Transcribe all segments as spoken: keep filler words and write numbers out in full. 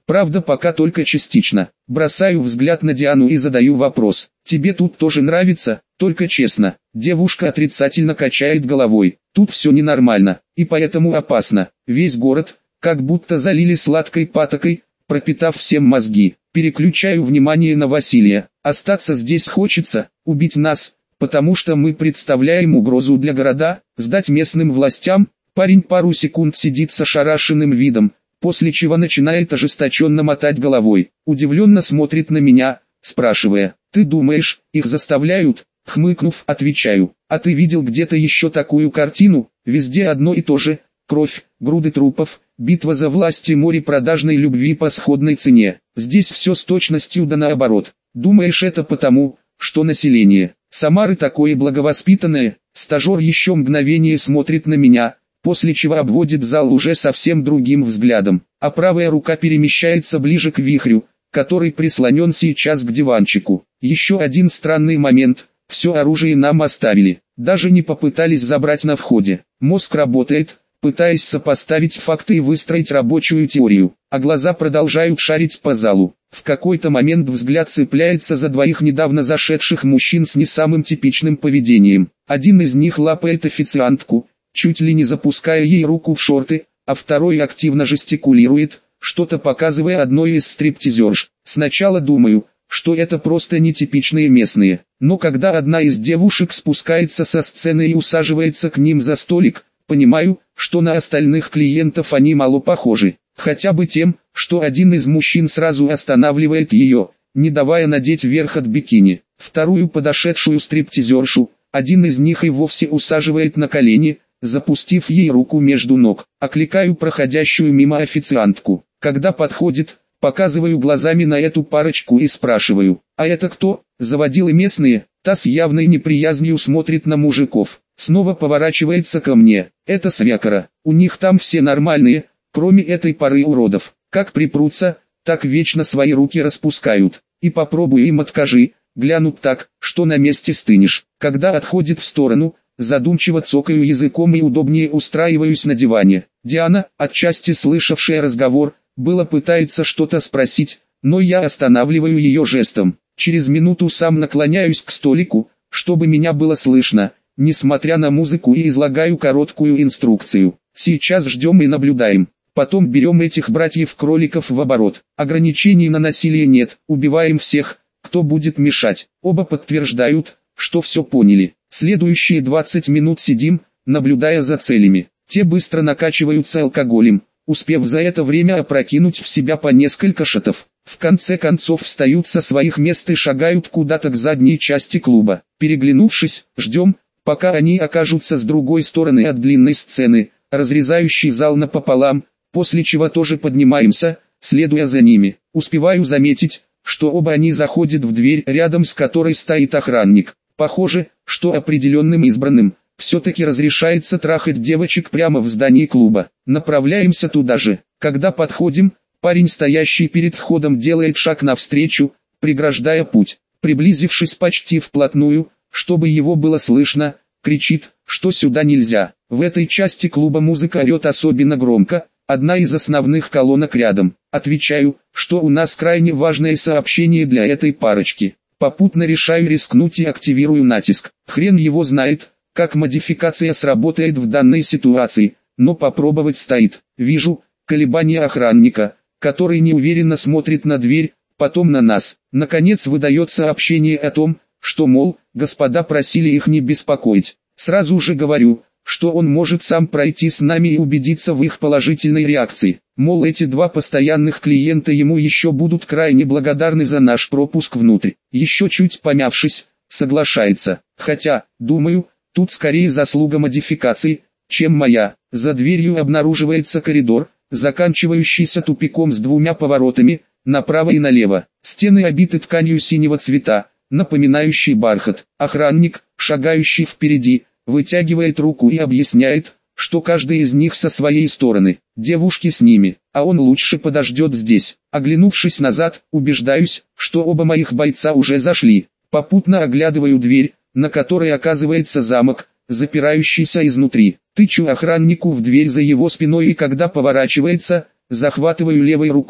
Правда, пока только частично. Бросаю взгляд на Диану и задаю вопрос. Тебе тут тоже нравится? Только честно. Девушка отрицательно качает головой. Тут все ненормально, и поэтому опасно. Весь город, как будто залили сладкой патокой, пропитав всем мозги. Переключаю внимание на Василия. Остаться здесь хочется, убить нас, потому что мы представляем угрозу для города, сдать местным властям. Парень пару секунд сидит с ошарашенным видом, после чего начинает ожесточенно мотать головой. Удивленно смотрит на меня, спрашивая: «Ты думаешь, их заставляют?» Хмыкнув, отвечаю: «А ты видел где-то еще такую картину? Везде одно и то же: кровь, груды трупов, битва за власть и море продажной любви по сходной цене. Здесь все с точностью да наоборот. Думаешь, это потому, что население Самары такое благовоспитанное?» Стажер еще мгновение смотрит на меня, после чего обводит зал уже совсем другим взглядом, а правая рука перемещается ближе к вихрю, который прислонен сейчас к диванчику. Еще один странный момент: все оружие нам оставили, даже не попытались забрать на входе. Мозг работает, пытаясь сопоставить факты и выстроить рабочую теорию, а глаза продолжают шарить по залу. В какой-то момент взгляд цепляется за двоих недавно зашедших мужчин с не самым типичным поведением. Один из них лапает официантку, чуть ли не запуская ей руку в шорты, а второй активно жестикулирует, что-то показывая одной из стриптизерш. Сначала думаю, что это просто нетипичные местные, но когда одна из девушек спускается со сцены и усаживается к ним за столик, понимаю, что на остальных клиентов они мало похожи, хотя бы тем, что один из мужчин сразу останавливает ее, не давая надеть верх от бикини. Вторую подошедшую стриптизершу один из них и вовсе усаживает на колени, запустив ей руку между ног. Окликаю проходящую мимо официантку. Когда подходит, показываю глазами на эту парочку и спрашиваю: «А это кто?» Заводилы местные. Та с явной неприязнью смотрит на мужиков. Снова поворачивается ко мне. «Это свекора. У них там все нормальные, кроме этой пары уродов. Как припрутся, так вечно свои руки распускают. И попробуй им откажи, глянут так, что на месте стынешь». Когда отходит в сторону, задумчиво цокаю языком и удобнее устраиваюсь на диване. Диана, отчасти слышавшая разговор, было пытается что-то спросить, но я останавливаю ее жестом. Через минуту сам наклоняюсь к столику, чтобы меня было слышно, несмотря на музыку, и излагаю короткую инструкцию. Сейчас ждем и наблюдаем. Потом берем этих братьев-кроликов в оборот. Ограничений на насилие нет, убиваем всех, кто будет мешать. Оба подтверждают, что все поняли. Следующие двадцать минут сидим, наблюдая за целями. Те быстро накачиваются алкоголем, успев за это время опрокинуть в себя по несколько шотов. В конце концов встают со своих мест и шагают куда-то к задней части клуба. Переглянувшись, ждем, пока они окажутся с другой стороны от длинной сцены, разрезающей зал напополам, после чего тоже поднимаемся, следуя за ними. Успеваю заметить, что оба они заходят в дверь, рядом с которой стоит охранник. Похоже, что определенным избранным все-таки разрешается трахать девочек прямо в здании клуба. Направляемся туда же. Когда подходим, парень, стоящий перед входом, делает шаг навстречу, преграждая путь. Приблизившись почти вплотную, чтобы его было слышно, кричит, что сюда нельзя. В этой части клуба музыка орет особенно громко, одна из основных колонок рядом. Отвечаю, что у нас крайне важное сообщение для этой парочки. Попутно решаю рискнуть и активирую натиск. Хрен его знает, как модификация сработает в данной ситуации, но попробовать стоит. Вижу колебания охранника, который неуверенно смотрит на дверь, потом на нас. Наконец выдает сообщение о том, что, мол, господа просили их не беспокоить. Сразу же говорю, что он может сам пройти с нами и убедиться в их положительной реакции. Мол, эти два постоянных клиента ему еще будут крайне благодарны за наш пропуск внутрь. Еще чуть помявшись, соглашается. Хотя, думаю, тут скорее заслуга модификации, чем моя. За дверью обнаруживается коридор, заканчивающийся тупиком с двумя поворотами, направо и налево. Стены обиты тканью синего цвета, напоминающей бархат. Охранник, шагающий впереди, вытягивает руку и объясняет, что каждый из них со своей стороны, девушки с ними, а он лучше подождет здесь. Оглянувшись назад, убеждаюсь, что оба моих бойца уже зашли. Попутно оглядываю дверь, на которой оказывается замок, запирающийся изнутри. Тычу охраннику в дверь за его спиной, и когда поворачивается, захватываю левой рукой,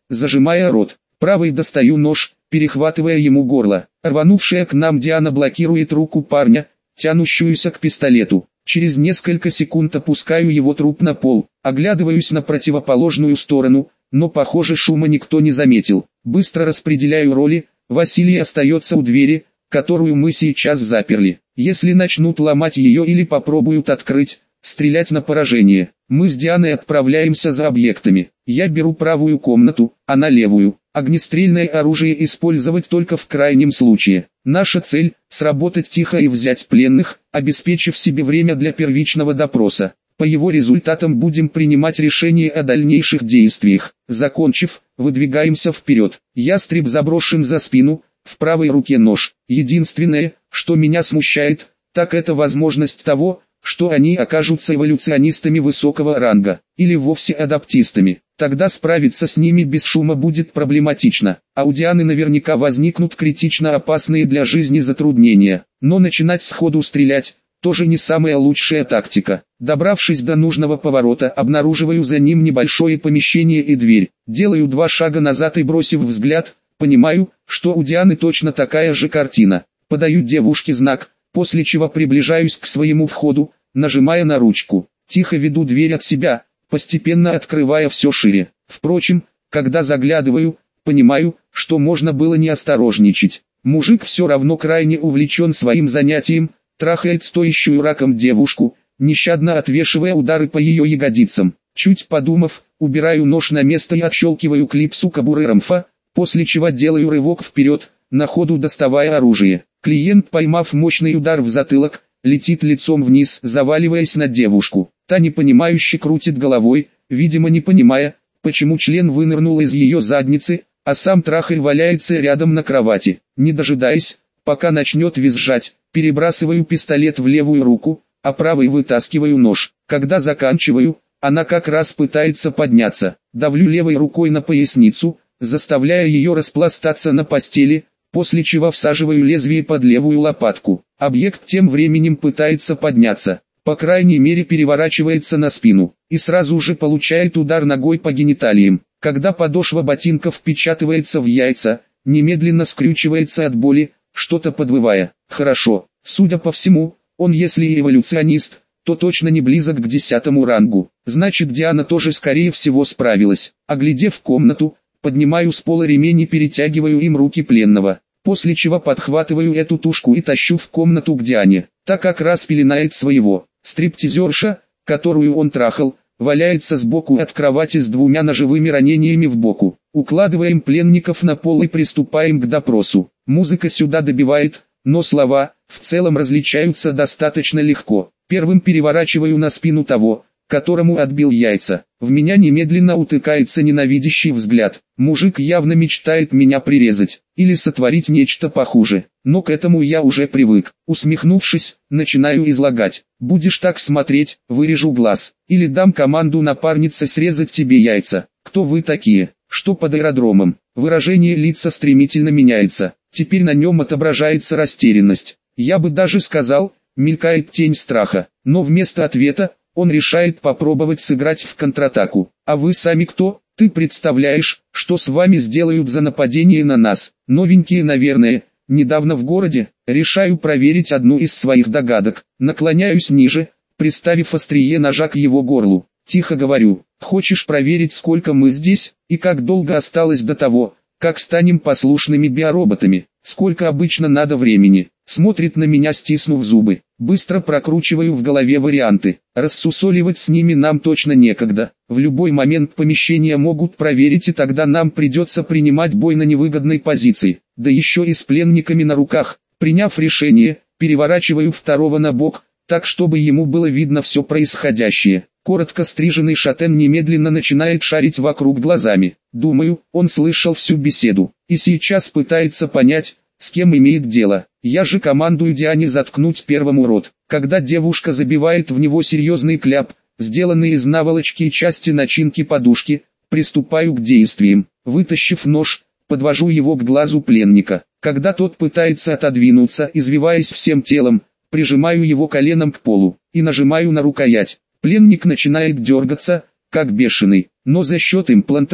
зажимая рот. Правой достаю нож, перехватывая ему горло. Рванувшая к нам Диана блокирует руку парня, тянущуюся к пистолету. Через несколько секунд опускаю его труп на пол, оглядываюсь на противоположную сторону, но похоже шума никто не заметил. Быстро распределяю роли, Василий остается у двери, которую мы сейчас заперли. Если начнут ломать ее или попробуют открыть, стрелять на поражение. Мы с Дианой отправляемся за объектами. Я беру правую комнату, она левую. Огнестрельное оружие использовать только в крайнем случае. Наша цель – сработать тихо и взять пленных, обеспечив себе время для первичного допроса. По его результатам будем принимать решение о дальнейших действиях. Закончив, выдвигаемся вперед. Ястреб заброшен за спину, в правой руке нож. Единственное, что меня смущает, так это возможность того, что они окажутся эволюционистами высокого ранга, или вовсе адаптистами. Тогда справиться с ними без шума будет проблематично, а у Дианы наверняка возникнут критично опасные для жизни затруднения. Но начинать сходу стрелять – тоже не самая лучшая тактика. Добравшись до нужного поворота, обнаруживаю за ним небольшое помещение и дверь. Делаю два шага назад и, бросив взгляд, понимаю, что у Дианы точно такая же картина. Подаю девушке знак, после чего приближаюсь к своему входу, нажимая на ручку. Тихо веду дверь от себя, постепенно открывая все шире. Впрочем, когда заглядываю, понимаю, что можно было не осторожничать. Мужик все равно крайне увлечен своим занятием, трахает стоящую раком девушку, нещадно отвешивая удары по ее ягодицам. Чуть подумав, убираю нож на место и отщелкиваю клипсу кобуры рамфа, после чего делаю рывок вперед, на ходу доставая оружие. Клиент, поймав мощный удар в затылок, летит лицом вниз, заваливаясь на девушку. Та непонимающе крутит головой, видимо не понимая, почему член вынырнул из ее задницы, а сам трахарь валяется рядом на кровати. Не дожидаясь, пока начнет визжать, перебрасываю пистолет в левую руку, а правой вытаскиваю нож. Когда заканчиваю, она как раз пытается подняться. Давлю левой рукой на поясницу, заставляя ее распластаться на постели, после чего всаживаю лезвие под левую лопатку. Объект тем временем пытается подняться, по крайней мере переворачивается на спину, и сразу же получает удар ногой по гениталиям. Когда подошва ботинка впечатывается в яйца, немедленно скрючивается от боли, что-то подвывая. Хорошо, судя по всему, он если и эволюционист, то точно не близок к десятому рангу. Значит, Диана тоже скорее всего справилась. Оглядев комнату, поднимаю с пола ремень и перетягиваю им руки пленного, после чего подхватываю эту тушку и тащу в комнату к Диане. Та как раз пеленает своего. Стриптизерша, которую он трахал, валяется сбоку от кровати с двумя ножевыми ранениями в боку. Укладываем пленников на пол и приступаем к допросу. Музыка сюда добивает, но слова, в целом различаются достаточно легко. Первым переворачиваю на спину того, которому отбил яйца. В меня немедленно утыкается ненавидящий взгляд. Мужик явно мечтает меня прирезать, или сотворить нечто похуже. Но к этому я уже привык. Усмехнувшись, начинаю излагать. Будешь так смотреть, вырежу глаз. Или дам команду напарнице срезать тебе яйца. Кто вы такие? Что под аэродромом? Выражение лица стремительно меняется. Теперь на нем отображается растерянность. Я бы даже сказал, мелькает тень страха. Но вместо ответа, он решает попробовать сыграть в контратаку. А вы сами кто? Ты представляешь, что с вами сделают за нападение на нас? Новенькие, наверное, недавно в городе. Решаю проверить одну из своих догадок. Наклоняюсь ниже, приставив острие ножа к его горлу. Тихо говорю: хочешь проверить, сколько мы здесь, и как долго осталось до того, как станем послушными биороботами? Сколько обычно надо времени? Смотрит на меня, стиснув зубы. Быстро прокручиваю в голове варианты. Рассусоливать с ними нам точно некогда. В любой момент помещения могут проверить, и тогда нам придется принимать бой на невыгодной позиции. Да еще и с пленниками на руках. Приняв решение, переворачиваю второго на бок, так чтобы ему было видно все происходящее. Коротко стриженный шатен немедленно начинает шарить вокруг глазами. Думаю, он слышал всю беседу, и сейчас пытается понять, с кем имеет дело. Я же командую Диане заткнуть первому рот. Когда девушка забивает в него серьезный кляп, сделанный из наволочки и части начинки подушки, приступаю к действиям. Вытащив нож, подвожу его к глазу пленника. Когда тот пытается отодвинуться, извиваясь всем телом, прижимаю его коленом к полу и нажимаю на рукоять. Пленник начинает дергаться, как бешеный, но за счет имплантов,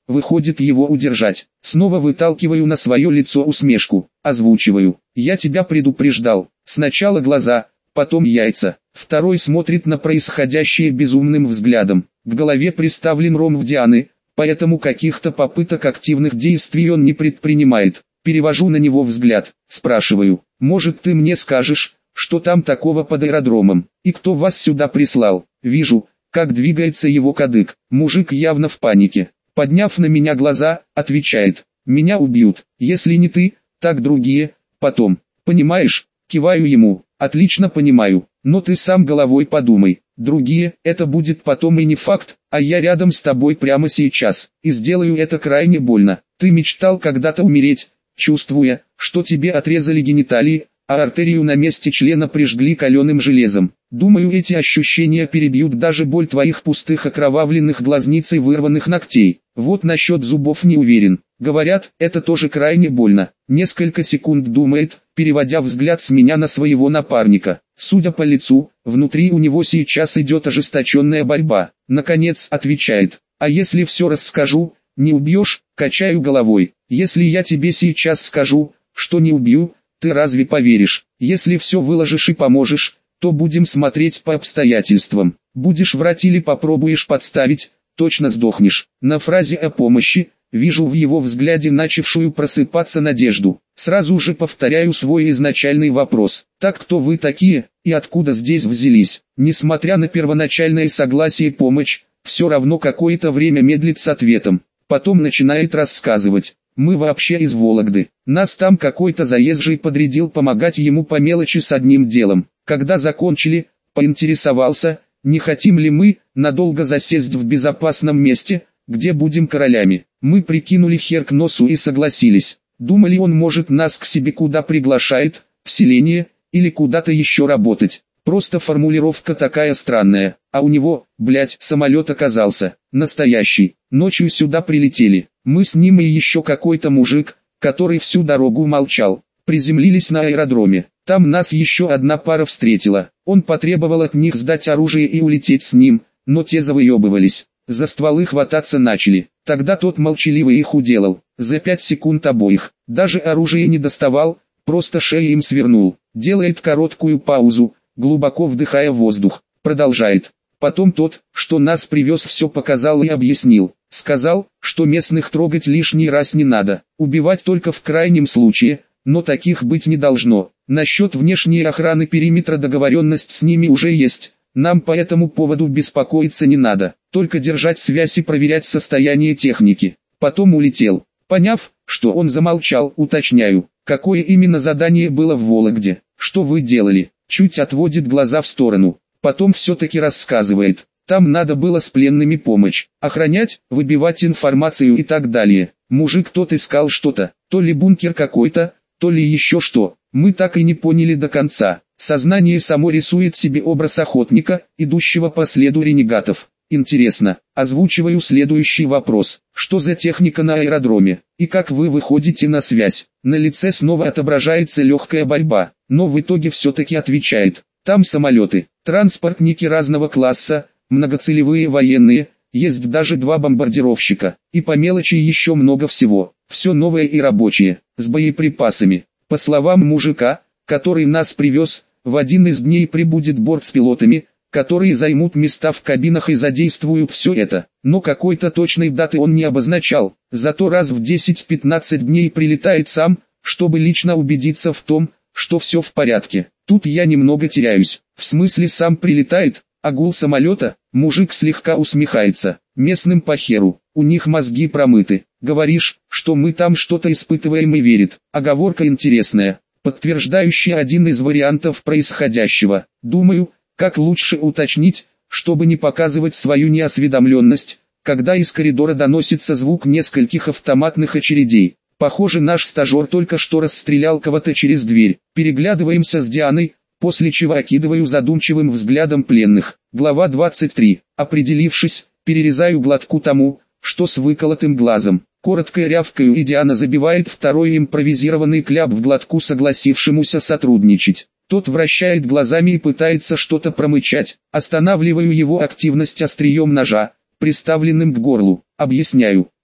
выходит его удержать. Снова выталкиваю на свое лицо усмешку, озвучиваю. Я тебя предупреждал. Сначала глаза, потом яйца. Второй смотрит на происходящее безумным взглядом. К голове приставлен ромб Дианы, поэтому каких-то попыток активных действий он не предпринимает. Перевожу на него взгляд, спрашиваю, может ты мне скажешь, что там такого под аэродромом, и кто вас сюда прислал? Вижу, как двигается его кадык. Мужик явно в панике. Подняв на меня глаза, отвечает, меня убьют, если не ты, так другие, потом. Понимаешь? Киваю ему, отлично понимаю, но ты сам головой подумай. Другие, это будет потом и не факт, а я рядом с тобой прямо сейчас, и сделаю это крайне больно. Ты мечтал когда-то умереть, чувствуя, что тебе отрезали гениталии, а артерию на месте члена прижгли каленым железом. Думаю, эти ощущения перебьют даже боль твоих пустых окровавленных глазниц и вырванных ногтей. Вот насчет зубов не уверен. Говорят, это тоже крайне больно. Несколько секунд думает, переводя взгляд с меня на своего напарника. Судя по лицу, внутри у него сейчас идет ожесточенная борьба. Наконец отвечает, а если все расскажу, не убьешь? Качаю головой. Если я тебе сейчас скажу, что не убью, ты разве поверишь? Если все выложишь и поможешь, то будем смотреть по обстоятельствам. Будешь врать или попробуешь подставить, точно сдохнешь. На фразе о помощи, вижу в его взгляде начавшую просыпаться надежду. Сразу же повторяю свой изначальный вопрос. Так кто вы такие, и откуда здесь взялись? Несмотря на первоначальное согласие помочь, все равно какое-то время медлит с ответом. Потом начинает рассказывать. Мы вообще из Вологды. Нас там какой-то заезжий подрядил помогать ему по мелочи с одним делом. Когда закончили, поинтересовался, не хотим ли мы надолго засесть в безопасном месте, где будем королями. Мы прикинули хер к носу и согласились. Думали, он может нас к себе куда приглашает, в селение, или куда-то еще работать. Просто формулировка такая странная, а у него, блять, самолет оказался, настоящий. Ночью сюда прилетели, мы с ним и еще какой-то мужик, который всю дорогу молчал. Приземлились на аэродроме, там нас еще одна пара встретила. Он потребовал от них сдать оружие и улететь с ним, но те завыебывались. За стволы хвататься начали, тогда тот молчаливо их уделал, за пять секунд обоих. Даже оружие не доставал, просто шею им свернул. Делает короткую паузу, глубоко вдыхая воздух, продолжает. Потом тот, что нас привез, все показал и объяснил. Сказал, что местных трогать лишний раз не надо, убивать только в крайнем случае, но таких быть не должно. Насчет внешней охраны периметра договоренность с ними уже есть, нам по этому поводу беспокоиться не надо, только держать связь и проверять состояние техники. Потом улетел. Поняв, что он замолчал, уточняю, какое именно задание было в Вологде, что вы делали? Чуть отводит глаза в сторону, потом все-таки рассказывает. Там надо было с пленными помочь, охранять, выбивать информацию и так далее. Мужик тот искал что-то, то ли бункер какой-то, то ли еще что, мы так и не поняли до конца. Сознание само рисует себе образ охотника, идущего по следу ренегатов. Интересно, озвучиваю следующий вопрос. Что за техника на аэродроме, и как вы выходите на связь? На лице снова отображается легкая борьба, но в итоге все-таки отвечает. Там самолеты, транспортники разного класса, многоцелевые военные, есть даже два бомбардировщика, и по мелочи еще много всего. Все новое и рабочее, с боеприпасами. По словам мужика, который нас привез, в один из дней прибудет борт с пилотами, которые займут места в кабинах и задействуют все это. Но какой-то точной даты он не обозначал, зато раз в десять-пятнадцать дней прилетает сам, чтобы лично убедиться в том, что все в порядке. Тут я немного теряюсь, в смысле сам прилетает, а гул самолета? Мужик слегка усмехается, местным похеру, у них мозги промыты. Говоришь, что мы там что-то испытываем и верит, оговорка интересная, подтверждающая один из вариантов происходящего. Думаю, как лучше уточнить, чтобы не показывать свою неосведомленность, когда из коридора доносится звук нескольких автоматных очередей. Похоже, наш стажер только что расстрелял кого-то через дверь. Переглядываемся с Дианой, после чего окидываю задумчивым взглядом пленных. Глава двадцать три. Определившись, перерезаю глотку тому, что с выколотым глазом. Коротко рявкаю, и Диана забивает второй импровизированный кляп в глотку согласившемуся сотрудничать. Тот вращает глазами и пытается что-то промычать. Останавливаю его активность острием ножа, приставленным к горлу. Объясняю,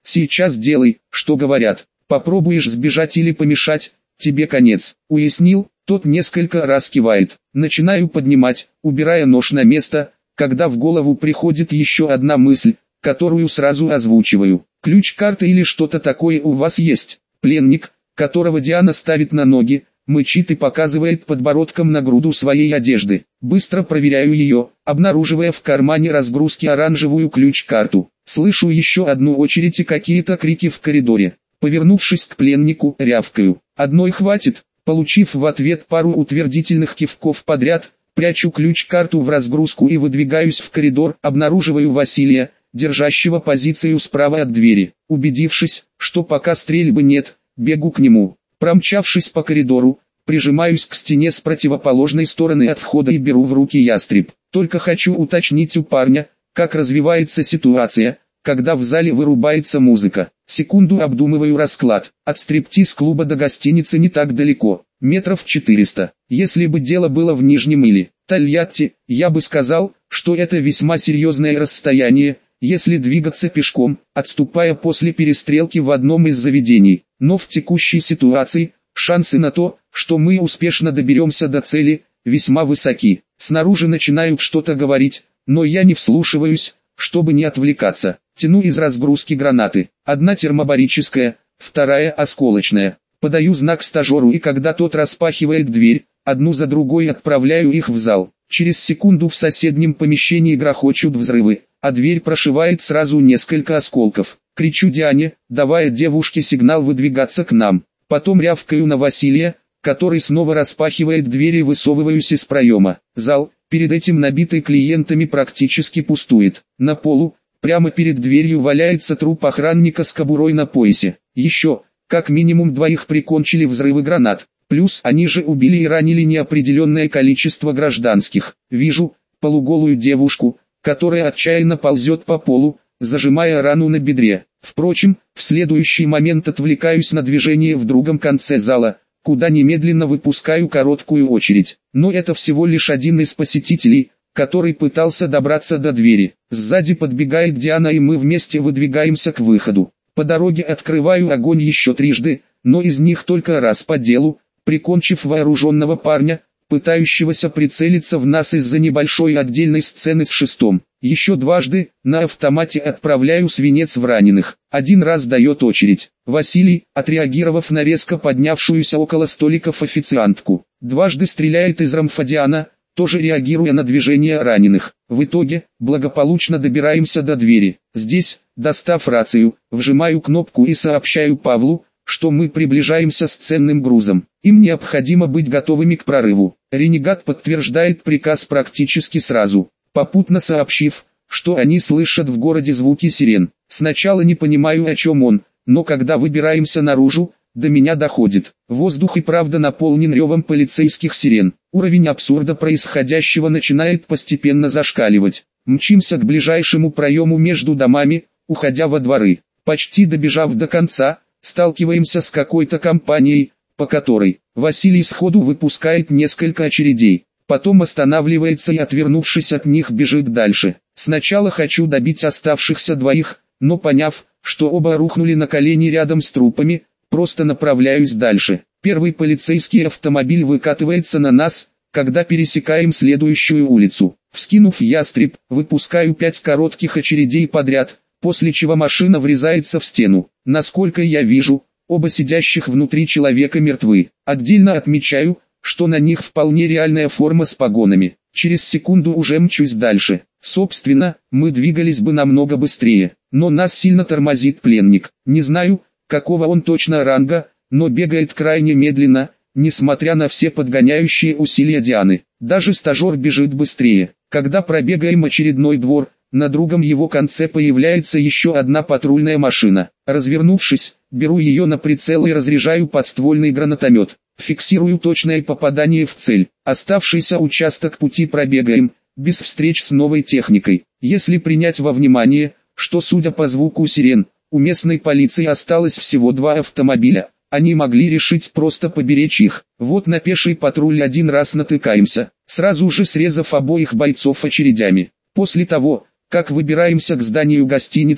Сейчас делай, что говорят. Попробуешь сбежать или помешать, тебе конец. Уяснил? Тот несколько раз кивает. Начинаю поднимать, убирая нож на место, когда в голову приходит еще одна мысль, которую сразу озвучиваю. Ключ-карта или что-то такое у вас есть? Пленник, которого Диана ставит на ноги, мычит и показывает подбородком на груду своей одежды. Быстро проверяю ее, обнаруживая в кармане разгрузки оранжевую ключ-карту. Слышу еще одну очередь и какие-то крики в коридоре. Повернувшись к пленнику, рявкаю. Одной хватит. Получив в ответ пару утвердительных кивков подряд, прячу ключ-карту в разгрузку и выдвигаюсь в коридор, обнаруживаю Василия, держащего позицию справа от двери. Убедившись, что пока стрельбы нет, бегу к нему. Промчавшись по коридору, прижимаюсь к стене с противоположной стороны от входа и беру в руки ястреб. Только хочу уточнить у парня, как развивается ситуация, когда в зале вырубается музыка. Секунду обдумываю расклад. От стриптиз-клуба до гостиницы не так далеко, метров четыреста. Если бы дело было в Нижнем или Тольятти, я бы сказал, что это весьма серьезное расстояние, если двигаться пешком, отступая после перестрелки в одном из заведений. Но в текущей ситуации, шансы на то, что мы успешно доберемся до цели, весьма высоки. Снаружи начинают что-то говорить, но я не вслушиваюсь, чтобы не отвлекаться. Тяну из разгрузки гранаты. Одна термобарическая, вторая осколочная. Подаю знак стажеру, и когда тот распахивает дверь, одну за другой отправляю их в зал. Через секунду в соседнем помещении грохочут взрывы, а дверь прошивает сразу несколько осколков. Кричу Диане, давая девушке сигнал выдвигаться к нам. Потом рявкаю на Василия, который снова распахивает дверь, и высовываюсь из проема. Зал, перед этим набитый клиентами, практически пустует. На полу, прямо перед дверью, валяется труп охранника с кобурой на поясе. Еще, как минимум двоих прикончили взрывы гранат. Плюс они же убили и ранили неопределенное количество гражданских. Вижу полуголую девушку, которая отчаянно ползет по полу, зажимая рану на бедре. Впрочем, в следующий момент отвлекаюсь на движение в другом конце зала, куда немедленно выпускаю короткую очередь. Но это всего лишь один из посетителей, который пытался добраться до двери. Сзади подбегает Диана, и мы вместе выдвигаемся к выходу. По дороге открываю огонь еще трижды, но из них только раз по делу, прикончив вооруженного парня, пытающегося прицелиться в нас из-за небольшой отдельной сцены с шестом. Еще дважды, на автомате, отправляю свинец в раненых. Один раз дает очередь Василий, отреагировав на резко поднявшуюся около столиков официантку. Дважды стреляет из рамфа Диана, тоже реагируя на движение раненых. В итоге, благополучно добираемся до двери. Здесь, достав рацию, вжимаю кнопку и сообщаю Павлу, что мы приближаемся с ценным грузом. Им необходимо быть готовыми к прорыву. Ренегат подтверждает приказ практически сразу, попутно сообщив, что они слышат в городе звуки сирен. Сначала не понимаю, о чем он, но когда выбираемся наружу, до меня доходит. Воздух и правда наполнен ревом полицейских сирен. Уровень абсурда происходящего начинает постепенно зашкаливать. Мчимся к ближайшему проему между домами, уходя во дворы. Почти добежав до конца, сталкиваемся с какой-то компанией, по которой Василий сходу выпускает несколько очередей. Потом останавливается и, отвернувшись от них, бежит дальше. Сначала хочу добить оставшихся двоих, но поняв, что оба рухнули на колени рядом с трупами, просто направляюсь дальше. Первый полицейский автомобиль выкатывается на нас, когда пересекаем следующую улицу. Вскинув ястреб, выпускаю пять коротких очередей подряд, после чего машина врезается в стену. Насколько я вижу, оба сидящих внутри человека мертвы. Отдельно отмечаю, что на них вполне реальная форма с погонами. Через секунду уже мчусь дальше. Собственно, мы двигались бы намного быстрее, но нас сильно тормозит пленник. Не знаю, какого он точно ранга, но бегает крайне медленно, несмотря на все подгоняющие усилия Дианы. Даже стажер бежит быстрее. Когда пробегаем очередной двор, на другом его конце появляется еще одна патрульная машина. Развернувшись, беру ее на прицел и разряжаю подствольный гранатомет. Фиксирую точное попадание в цель. Оставшийся участок пути пробегаем, без встреч с новой техникой. Если принять во внимание, что, судя по звуку сирен, у местной полиции осталось всего два автомобиля, они могли решить просто поберечь их. Вот на пеший патруль один раз натыкаемся, сразу же срезав обоих бойцов очередями. После того, как выбираемся к зданию гостиницы,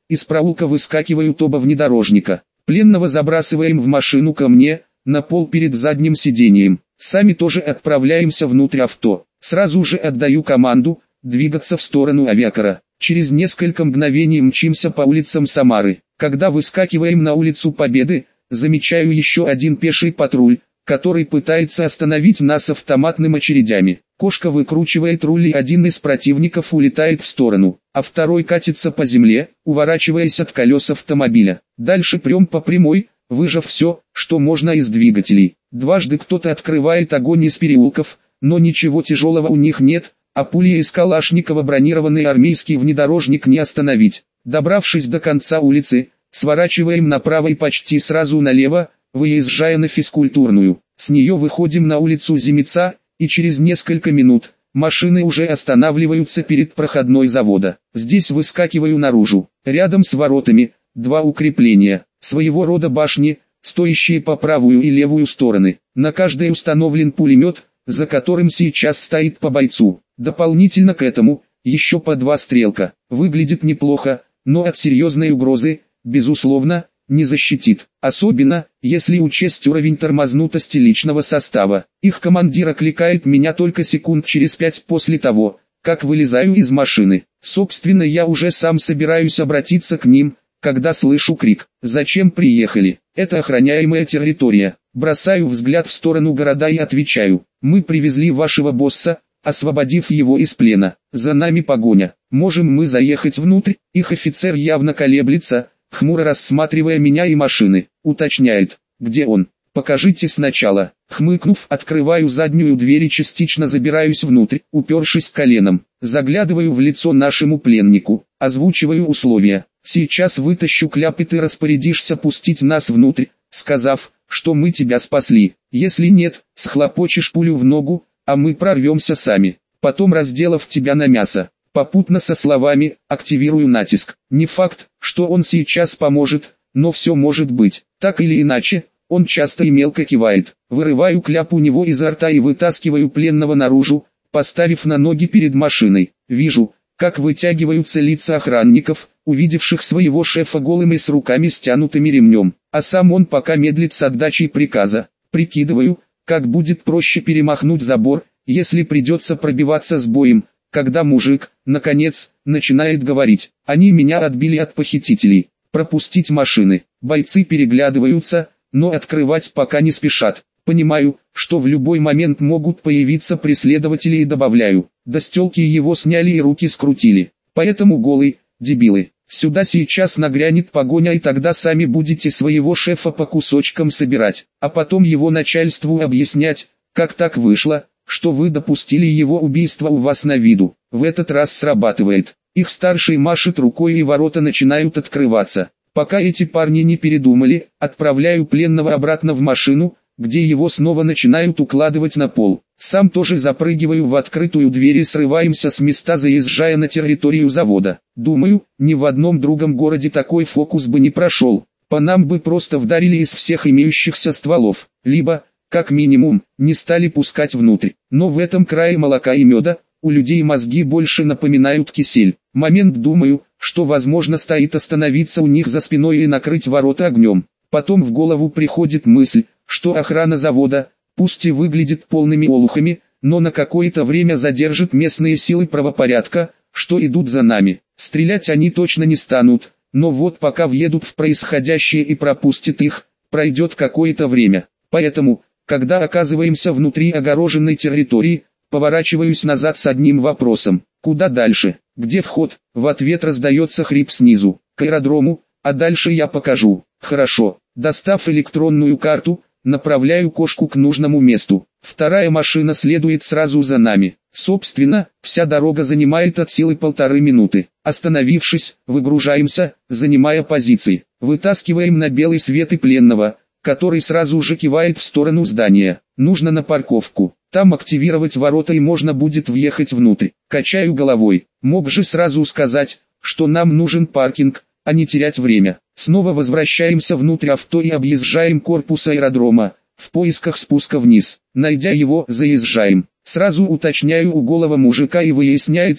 из проулка выскакивают оба внедорожника. Пленного забрасываем в машину ко мне, на пол перед задним сиденьем. Сами тоже отправляемся внутрь авто. Сразу же отдаю команду двигаться в сторону Авиакара. Через несколько мгновений мчимся по улицам Самары. Когда выскакиваем на улицу Победы, замечаю еще один пеший патруль, который пытается остановить нас автоматными очередями. Кошка выкручивает руль, и один из противников улетает в сторону, а второй катится по земле, уворачиваясь от колес автомобиля. Дальше прем по прямой, выжав все, что можно из двигателей. Дважды кто-то открывает огонь из переулков, но ничего тяжелого у них нет, а пули из Калашникова бронированный армейский внедорожник не остановить. Добравшись до конца улицы, сворачиваем направо и почти сразу налево, выезжая на Физкультурную. С нее выходим на улицу Зимица, и через несколько минут машины уже останавливаются перед проходной завода. Здесь выскакиваю наружу. Рядом с воротами два укрепления, своего рода башни, стоящие по правую и левую стороны. На каждой установлен пулемет, за которым сейчас стоит по бойцу. Дополнительно к этому, еще по два стрелка. Выглядит неплохо, но от серьезной угрозы, безусловно, не защитит. Особенно, если учесть уровень тормознутости личного состава. Их командир окликает меня только секунд через пять после того, как вылезаю из машины. Собственно, я уже сам собираюсь обратиться к ним, когда слышу крик: «Зачем приехали? Это охраняемая территория». Бросаю взгляд в сторону города и отвечаю: «Мы привезли вашего босса, освободив его из плена. За нами погоня. Можем мы заехать внутрь?» Их офицер явно колеблется, хмуро рассматривая меня и машины. Уточняет: «Где он? Покажите сначала». Хмыкнув, открываю заднюю дверь и частично забираюсь внутрь, упершись коленом. Заглядываю в лицо нашему пленнику, озвучиваю условия. «Сейчас вытащу кляп, и ты распорядишься пустить нас внутрь, сказав, что мы тебя спасли. Если нет, схлопочешь пулю в ногу, а мы прорвемся сами, потом разделав тебя на мясо». Попутно со словами «активирую натиск». Не факт, что он сейчас поможет, но все может быть. Так или иначе, он часто и мелко кивает. Вырываю кляп у него изо рта и вытаскиваю пленного наружу, поставив на ноги перед машиной. Вижу, как вытягиваются лица охранников, увидевших своего шефа голым и с руками стянутыми ремнем. А сам он пока медлит с отдачей приказа. Прикидываю, как будет проще перемахнуть забор, если придется пробиваться с боем, когда мужик, наконец, начинает говорить: «Они меня отбили от похитителей. Пропустить машины». Бойцы переглядываются, но открывать пока не спешат. Понимаю, что в любой момент могут появиться преследователи, и добавляю: «До стелки его сняли и руки скрутили. Поэтому голый, дебилы. Сюда сейчас нагрянет погоня, и тогда сами будете своего шефа по кусочкам собирать, а потом его начальству объяснять, как так вышло, что вы допустили его убийство у вас на виду». В этот раз срабатывает. Их старший машет рукой, и ворота начинают открываться. Пока эти парни не передумали, отправляю пленного обратно в машину, где его снова начинают укладывать на пол. Сам тоже запрыгиваю в открытую дверь и срываемся с места, заезжая на территорию завода. Думаю, ни в одном другом городе такой фокус бы не прошел. По нам бы просто вдарили из всех имеющихся стволов, либо, как минимум, не стали пускать внутрь. Но в этом крае молока и меда, у людей мозги больше напоминают кисель. Момент, думаю, что возможно стоит остановиться у них за спиной и накрыть ворота огнем. Потом в голову приходит мысль, что охрана завода, пусть и выглядит полными олухами, но на какое-то время задержит местные силы правопорядка, что идут за нами. Стрелять они точно не станут, но вот пока въедут в происходящее и пропустят их, пройдет какое-то время. Поэтому, когда оказываемся внутри огороженной территории, поворачиваюсь назад с одним вопросом: куда дальше? Где вход? В ответ раздается хрип снизу: к аэродрому, а дальше я покажу. Хорошо. Достав электронную карту, направляю кошку к нужному месту. Вторая машина следует сразу за нами. Собственно, вся дорога занимает от силы полторы минуты. Остановившись, выгружаемся, занимая позиции. Вытаскиваем на белый свет и пленного, который сразу же кивает в сторону здания. Нужно на парковку. Там активировать ворота, и можно будет въехать внутрь. Качаю головой. Мог же сразу сказать, что нам нужен паркинг, а не терять время. Снова возвращаемся внутрь авто и объезжаем корпус аэродрома, в поисках спуска вниз. Найдя его, заезжаем. Сразу уточняю у голого мужика, и выясняется,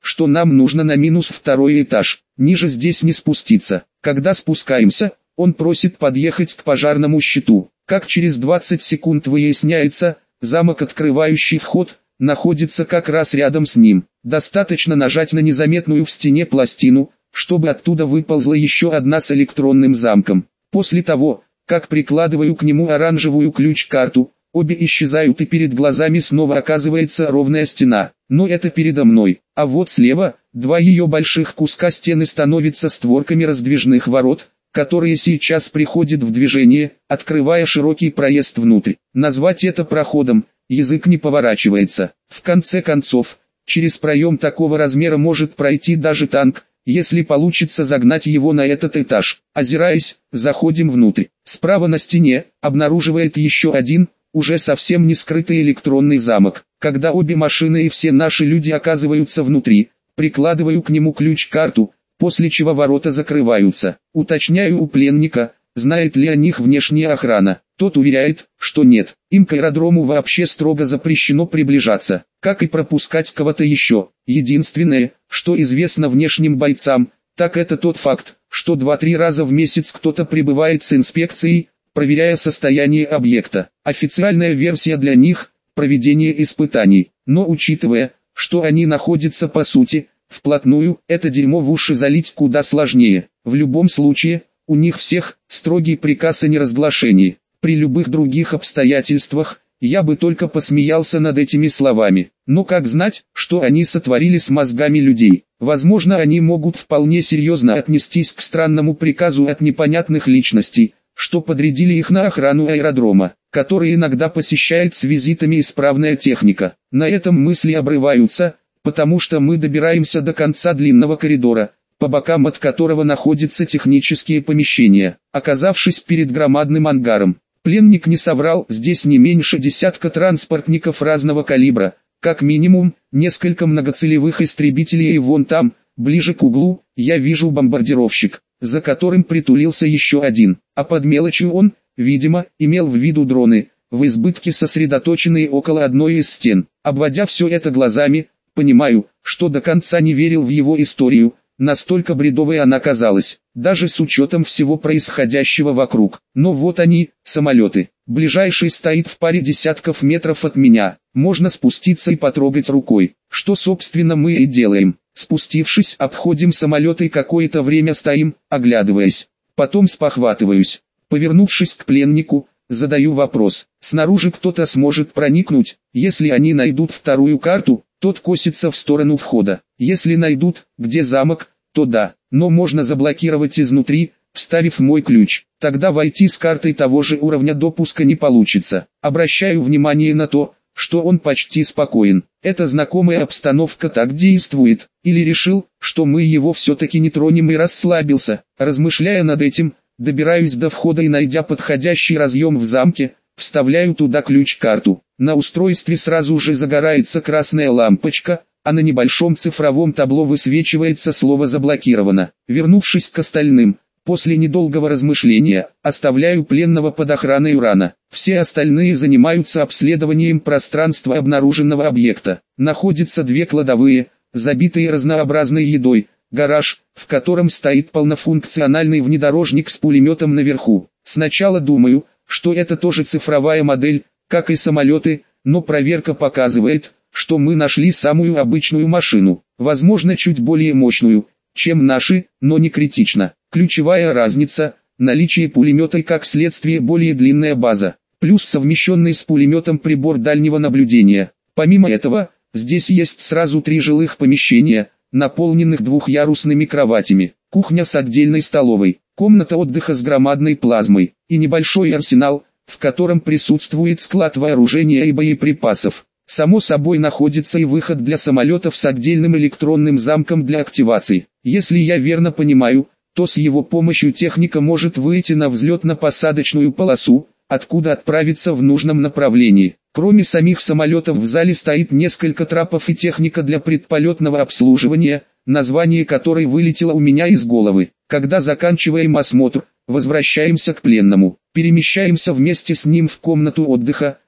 что нам нужно на минус второй этаж, ниже здесь не спуститься. Когда спускаемся, он просит подъехать к пожарному щиту. Как через двадцать секунд выясняется, замок, открывающий вход, находится как раз рядом с ним. Достаточно нажать на незаметную в стене пластину, чтобы оттуда выползла еще одна с электронным замком. После того, как прикладываю к нему оранжевую ключ-карту, обе исчезают и перед глазами снова оказывается ровная стена. Но это передо мной, а вот слева, два ее больших куска стены становятся створками раздвижных ворот, которые сейчас приходят в движение, открывая широкий проезд внутрь. Назвать это проходом, язык не поворачивается. В конце концов, через проем такого размера может пройти даже танк, если получится загнать его на этот этаж. Озираясь, заходим внутрь. Справа на стене, обнаруживает еще один, уже совсем не скрытый электронный замок. Когда обе машины и все наши люди оказываются внутри, прикладываю к нему ключ-карту, после чего ворота закрываются. Уточняю у пленника, знает ли о них внешняя охрана. Тот уверяет, что нет, им к аэродрому вообще строго запрещено приближаться, как и пропускать кого-то еще. Единственное, что известно внешним бойцам, так это тот факт, что два-три раза в месяц кто-то прибывает с инспекцией, проверяя состояние объекта. Официальная версия для них – проведение испытаний, но учитывая, что они находятся по сути, вплотную, это дерьмо в уши залить куда сложнее. В любом случае, у них всех строгий приказ о неразглашении. При любых других обстоятельствах, я бы только посмеялся над этими словами. Но как знать, что они сотворили с мозгами людей? Возможно, они могут вполне серьезно отнестись к странному приказу от непонятных личностей, что подрядили их на охрану аэродрома, который иногда посещает с визитами исправная техника. На этом мысли обрываются, потому что мы добираемся до конца длинного коридора, по бокам от которого находятся технические помещения. Оказавшись перед громадным ангаром, пленник не соврал, здесь не меньше десятка транспортников разного калибра, как минимум, несколько многоцелевых истребителей, и вон там, ближе к углу, я вижу бомбардировщик, за которым притулился еще один, а под мелочью он, видимо, имел в виду дроны, в избытке сосредоточенные около одной из стен. Обводя все это глазами, понимаю, что до конца не верил в его историю, настолько бредовой она казалась, даже с учетом всего происходящего вокруг. Но вот они, самолеты. Ближайший стоит в паре десятков метров от меня, можно спуститься и потрогать рукой, что собственно мы и делаем. Спустившись, обходим самолеты и какое-то время стоим, оглядываясь. Потом спохватываюсь. Повернувшись к пленнику, задаю вопрос. Снаружи кто-то сможет проникнуть? Если они найдут вторую карту, тот косится в сторону входа. Если найдут, где замок, то да, но можно заблокировать изнутри, вставив мой ключ. Тогда войти с картой того же уровня допуска не получится. Обращаю внимание на то, что он почти спокоен. Эта знакомая обстановка так действует. Или решил, что мы его все-таки не тронем, и расслабился. Размышляя над этим, добираюсь до входа и, найдя подходящий разъем в замке, вставляю туда ключ-карту. На устройстве сразу же загорается красная лампочка, а на небольшом цифровом табло высвечивается слово «заблокировано». Вернувшись к остальным, после недолгого размышления, оставляю пленного под охраной Урана. Все остальные занимаются обследованием пространства обнаруженного объекта. Находятся две кладовые, забитые разнообразной едой, гараж, в котором стоит полнофункциональный внедорожник с пулеметом наверху. Сначала думаю, что это тоже цифровая модель, как и самолеты, но проверка показывает, что мы нашли самую обычную машину, возможно чуть более мощную, чем наши, но не критично. Ключевая разница – наличие пулемета и как следствие более длинная база, плюс совмещенный с пулеметом прибор дальнего наблюдения. Помимо этого, здесь есть сразу три жилых помещения, наполненных двухъярусными кроватями, кухня с отдельной столовой, комната отдыха с громадной плазмой и небольшой арсенал, в котором присутствует склад вооружения и боеприпасов. Само собой находится и выход для самолетов с отдельным электронным замком для активации. Если я верно понимаю, то с его помощью техника может выйти на взлетно-посадочную полосу, откуда отправиться в нужном направлении. Кроме самих самолетов в зале стоит несколько трапов и техника для предполетного обслуживания, название которой вылетело у меня из головы. Когда заканчиваем осмотр, возвращаемся к пленному, перемещаемся вместе с ним в комнату отдыха,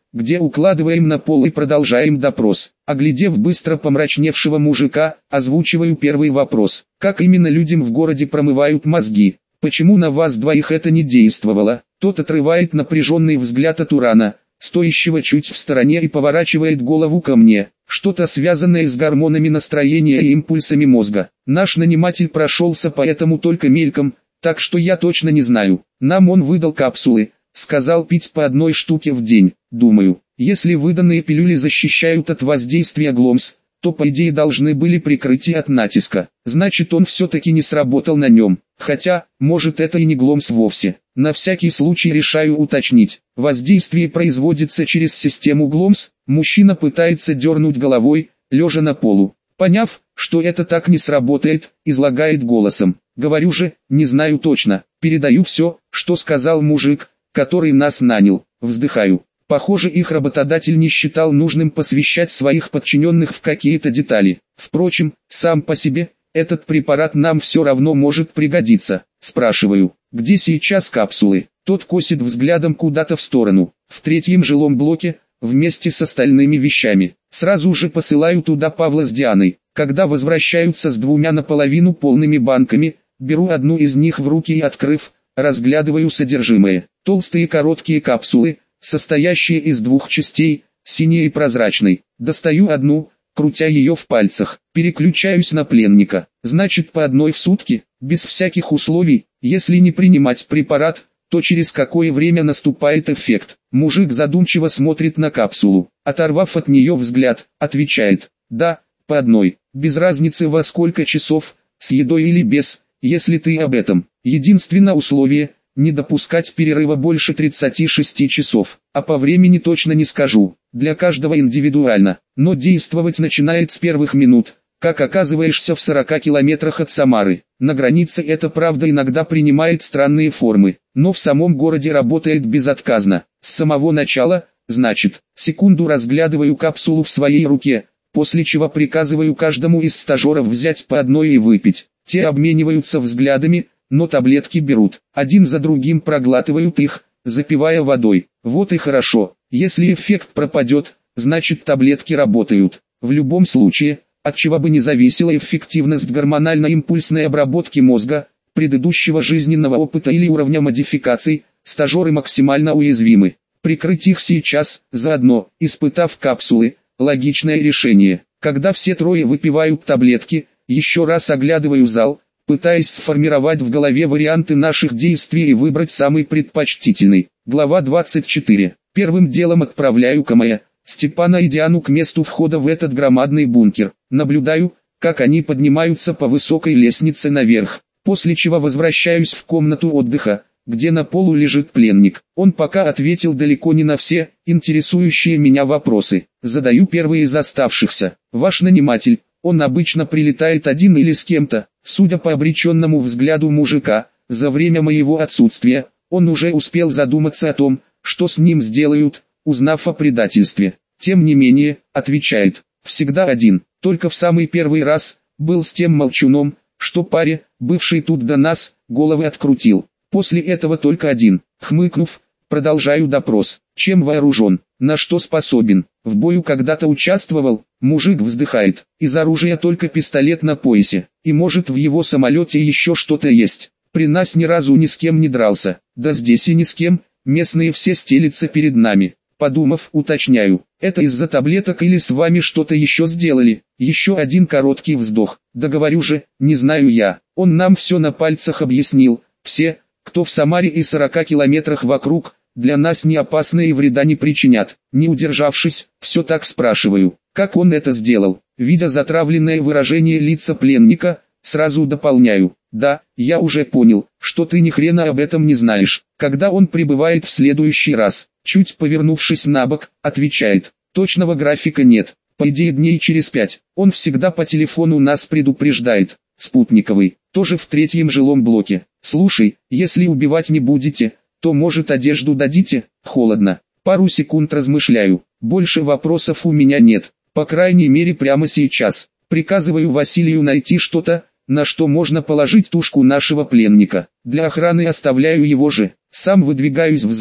где укладываем на пол и продолжаем допрос. Оглядев быстро помрачневшего мужика, озвучиваю первый вопрос. Как именно людям в городе промывают мозги? Почему на вас двоих это не действовало? Тот отрывает напряженный взгляд от Урана, стоящего чуть в стороне, и поворачивает голову ко мне. Что-то связанное с гормонами настроения и импульсами мозга. Наш наниматель прошелся по этому только мельком, так что я точно не знаю. Нам он выдал капсулы, сказал пить по одной штуке в день. Думаю, если выданные пилюли защищают от воздействия Гломс, то по идее должны были прикрыть и от натиска. Значит, он все-таки не сработал на нем. Хотя, может, это и не Гломс вовсе. На всякий случай решаю уточнить. Воздействие производится через систему Гломс. Мужчина пытается дернуть головой, лежа на полу. Поняв, что это так не сработает, излагает голосом. Говорю же, не знаю точно. Передаю все, что сказал мужик, который нас нанял. Вздыхаю. Похоже, их работодатель не считал нужным посвящать своих подчиненных в какие-то детали. Впрочем, сам по себе, этот препарат нам все равно может пригодиться. Спрашиваю, где сейчас капсулы? Тот косит взглядом куда-то в сторону. В третьем жилом блоке, вместе с остальными вещами. Сразу же посылаю туда Павла с Дианой. Когда возвращаются с двумя наполовину полными банками, беру одну из них в руки и, открыв, разглядываю содержимое. Толстые короткие капсулы, состоящие из двух частей, синей и прозрачной. Достаю одну, крутя ее в пальцах, переключаюсь на пленника. Значит, по одной в сутки, без всяких условий. Если не принимать препарат, то через какое время наступает эффект? Мужик задумчиво смотрит на капсулу, оторвав от нее взгляд, отвечает: да, по одной, без разницы во сколько часов, с едой или без, если ты об этом. Единственное условие — не допускать перерыва больше тридцати шести часов, а по времени точно не скажу, для каждого индивидуально, но действовать начинает с первых минут, как оказываешься в сорока километрах от Самары. На границе это, правда, иногда принимает странные формы, но в самом городе работает безотказно. С самого начала, значит, секунду разглядываю капсулу в своей руке, после чего приказываю каждому из стажеров взять по одной и выпить. Те обмениваются взглядами, но таблетки берут, один за другим проглатывают их, запивая водой. Вот и хорошо, если эффект пропадет, значит таблетки работают. В любом случае, от чего бы ни зависела эффективность гормонально-импульсной обработки мозга, предыдущего жизненного опыта или уровня модификаций, стажеры максимально уязвимы. Прикрыть их сейчас, заодно, испытав капсулы, логичное решение. Когда все трое выпивают таблетки, еще раз оглядываю зал, пытаясь сформировать в голове варианты наших действий и выбрать самый предпочтительный. Глава двадцать четыре. Первым делом отправляю Камая, Степана и Диану к месту входа в этот громадный бункер. Наблюдаю, как они поднимаются по высокой лестнице наверх, после чего возвращаюсь в комнату отдыха, где на полу лежит пленник. Он пока ответил далеко не на все интересующие меня вопросы. Задаю первые из оставшихся. Ваш наниматель, он обычно прилетает один или с кем-то? Судя по обреченному взгляду мужика, за время моего отсутствия, он уже успел задуматься о том, что с ним сделают, узнав о предательстве. Тем не менее, отвечает, всегда один, только в самый первый раз, был с тем молчуном, что паре, бывший тут до нас, головы открутил. После этого только один. Хмыкнув, продолжаю допрос. Чем вооружен? На что способен? В бою когда-то участвовал? Мужик вздыхает. Из оружия только пистолет на поясе. И может в его самолете еще что-то есть. При нас ни разу ни с кем не дрался. Да здесь и ни с кем. Местные все стелятся перед нами. Подумав, уточняю. Это из-за таблеток или с вами что-то еще сделали? Еще один короткий вздох. Да говорю же, не знаю я. Он нам все на пальцах объяснил. Все, кто в Самаре и сорока километрах вокруг, для нас не опасны и вреда не причинят. Не удержавшись, все так спрашиваю, как он это сделал. Видя затравленное выражение лица пленника, сразу дополняю. Да, я уже понял, что ты ни хрена об этом не знаешь. Когда он прибывает в следующий раз, чуть повернувшись на бок, отвечает. Точного графика нет, по идее дней через пять. Он всегда по телефону нас предупреждает. Спутниковый, тоже в третьем жилом блоке. Слушай, если убивать не будете, то может одежду дадите? Холодно. Пару секунд размышляю. Больше вопросов у меня нет. По крайней мере прямо сейчас. Приказываю Василию найти что-то, на что можно положить тушку нашего пленника. Для охраны оставляю его же. Сам выдвигаюсь в зал,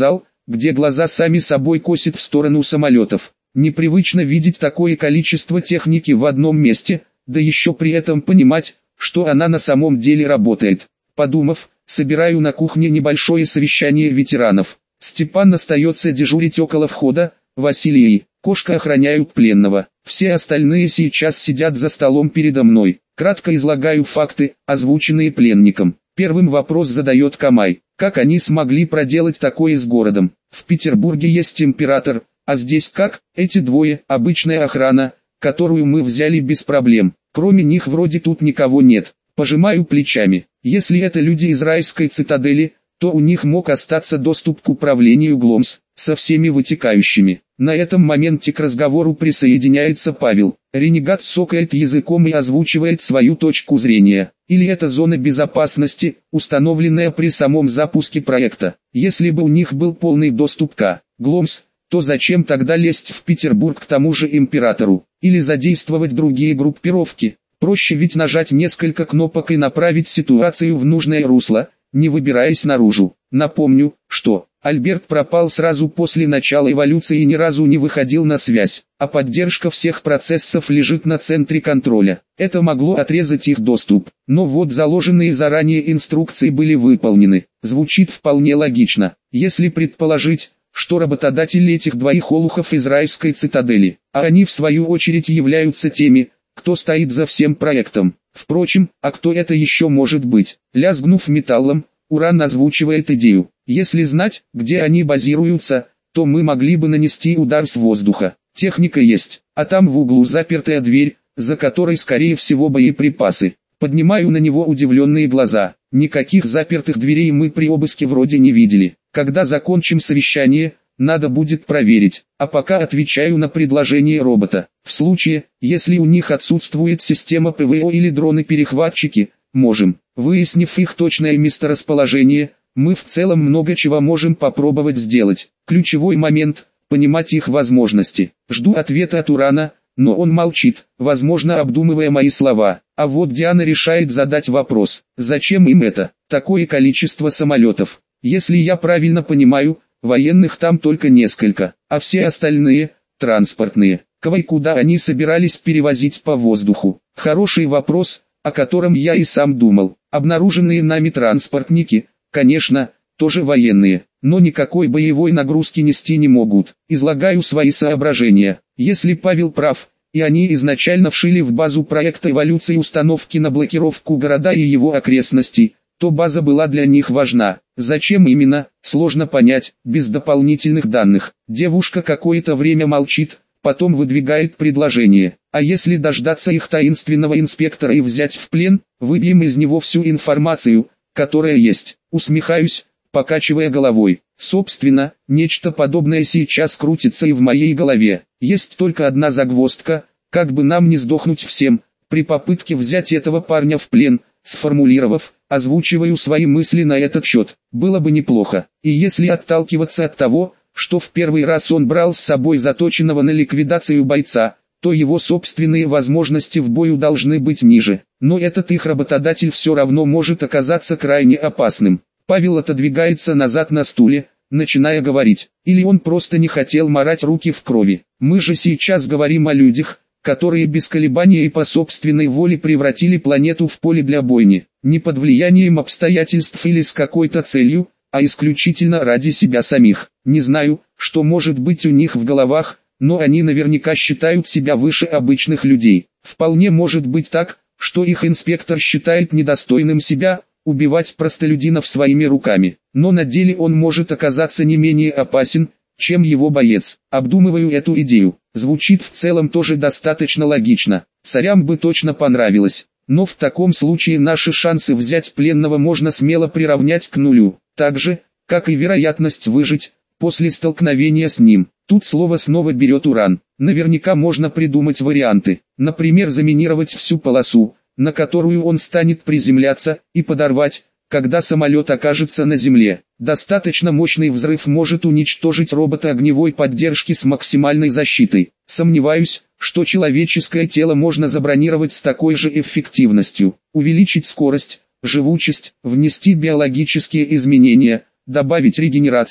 где глаза сами собой косят в сторону самолетов. Непривычно видеть такое количество техники в одном месте, да еще при этом понимать, что она на самом деле работает. Подумав, собираю на кухне небольшое совещание ветеранов. Степан остается дежурить около входа, Василий и кошка охраняют пленного. Все остальные сейчас сидят за столом передо мной. Кратко излагаю факты, озвученные пленником. Первым вопрос задает Камай. Как они смогли проделать такое с городом? В Петербурге есть император, а здесь как? Эти двое, обычная охрана, которую мы взяли без проблем. Кроме них вроде тут никого нет. Пожимаю плечами. Если это люди из райской цитадели, то у них мог остаться доступ к управлению Гломс, со всеми вытекающими. На этом моменте к разговору присоединяется Павел. Ренегат цокает языком и озвучивает свою точку зрения. Или это зона безопасности, установленная при самом запуске проекта. Если бы у них был полный доступ к Гломс, то зачем тогда лезть в Петербург к тому же императору? Или задействовать другие группировки? Проще ведь нажать несколько кнопок и направить ситуацию в нужное русло, не выбираясь наружу. Напомню, что Альберт пропал сразу после начала эволюции и ни разу не выходил на связь, а поддержка всех процессов лежит на центре контроля. Это могло отрезать их доступ, но вот заложенные заранее инструкции были выполнены. Звучит вполне логично, если предположить, что работодатели этих двоих олухов из райской цитадели, а они в свою очередь являются теми, кто стоит за всем проектом. Впрочем, а кто это еще может быть? Лязгнув металлом, Уран озвучивает идею. Если знать, где они базируются, то мы могли бы нанести удар с воздуха. Техника есть, а там в углу запертая дверь, за которой скорее всего боеприпасы. Поднимаю на него удивленные глаза. Никаких запертых дверей мы при обыске вроде не видели. Когда закончим совещание, надо будет проверить. А пока отвечаю на предложение робота. В случае, если у них отсутствует система ПВО или дроны-перехватчики, можем, выяснив их точное месторасположение, мы в целом много чего можем попробовать сделать. Ключевой момент – понимать их возможности. Жду ответа от Урана, но он молчит, возможно обдумывая мои слова. А вот Диана решает задать вопрос: зачем им это? Такое количество самолетов. Если я правильно понимаю, военных там только несколько, а все остальные – транспортные. Кого и куда они собирались перевозить по воздуху? Хороший вопрос, о котором я и сам думал. Обнаруженные нами транспортники, конечно, тоже военные, но никакой боевой нагрузки нести не могут. Излагаю свои соображения. Если Павел прав, и они изначально вшили в базу проекта эволюции установки на блокировку города и его окрестностей, то база была для них важна. Зачем именно, сложно понять, без дополнительных данных. Девушка какое-то время молчит, потом выдвигает предложение. А если дождаться их таинственного инспектора и взять в плен, выбьем из него всю информацию, которая есть. Усмехаюсь, покачивая головой. Собственно, нечто подобное сейчас крутится и в моей голове. Есть только одна загвоздка: как бы нам не сдохнуть всем, при попытке взять этого парня в плен. Сформулировав, озвучиваю свои мысли на этот счет. Было бы неплохо. И если отталкиваться от того, что в первый раз он брал с собой заточенного на ликвидацию бойца, то его собственные возможности в бою должны быть ниже. Но этот их работодатель все равно может оказаться крайне опасным. Павел отодвигается назад на стуле, начиная говорить. Или он просто не хотел морать руки в крови. Мы же сейчас говорим о людях, которые без колебания и по собственной воле превратили планету в поле для бойни. Не под влиянием обстоятельств или с какой-то целью, а исключительно ради себя самих. Не знаю, что может быть у них в головах, но они наверняка считают себя выше обычных людей. Вполне может быть так, что их инспектор считает недостойным себя убивать простолюдинов своими руками. Но на деле он может оказаться не менее опасен, чем его боец. Обдумываю эту идею. Звучит в целом тоже достаточно логично. Царям бы точно понравилось. Но в таком случае наши шансы взять пленного можно смело приравнять к нулю. Так же, как и вероятность выжить после столкновения с ним. Тут слово снова берет Уран. Наверняка можно придумать варианты. Например, заминировать всю полосу, на которую он станет приземляться, и подорвать, когда самолет окажется на земле. Достаточно мощный взрыв может уничтожить робота огневой поддержки с максимальной защитой. Сомневаюсь, что человеческое тело можно забронировать с такой же эффективностью. Увеличить скорость, живучесть, внести биологические изменения, добавить регенерацию,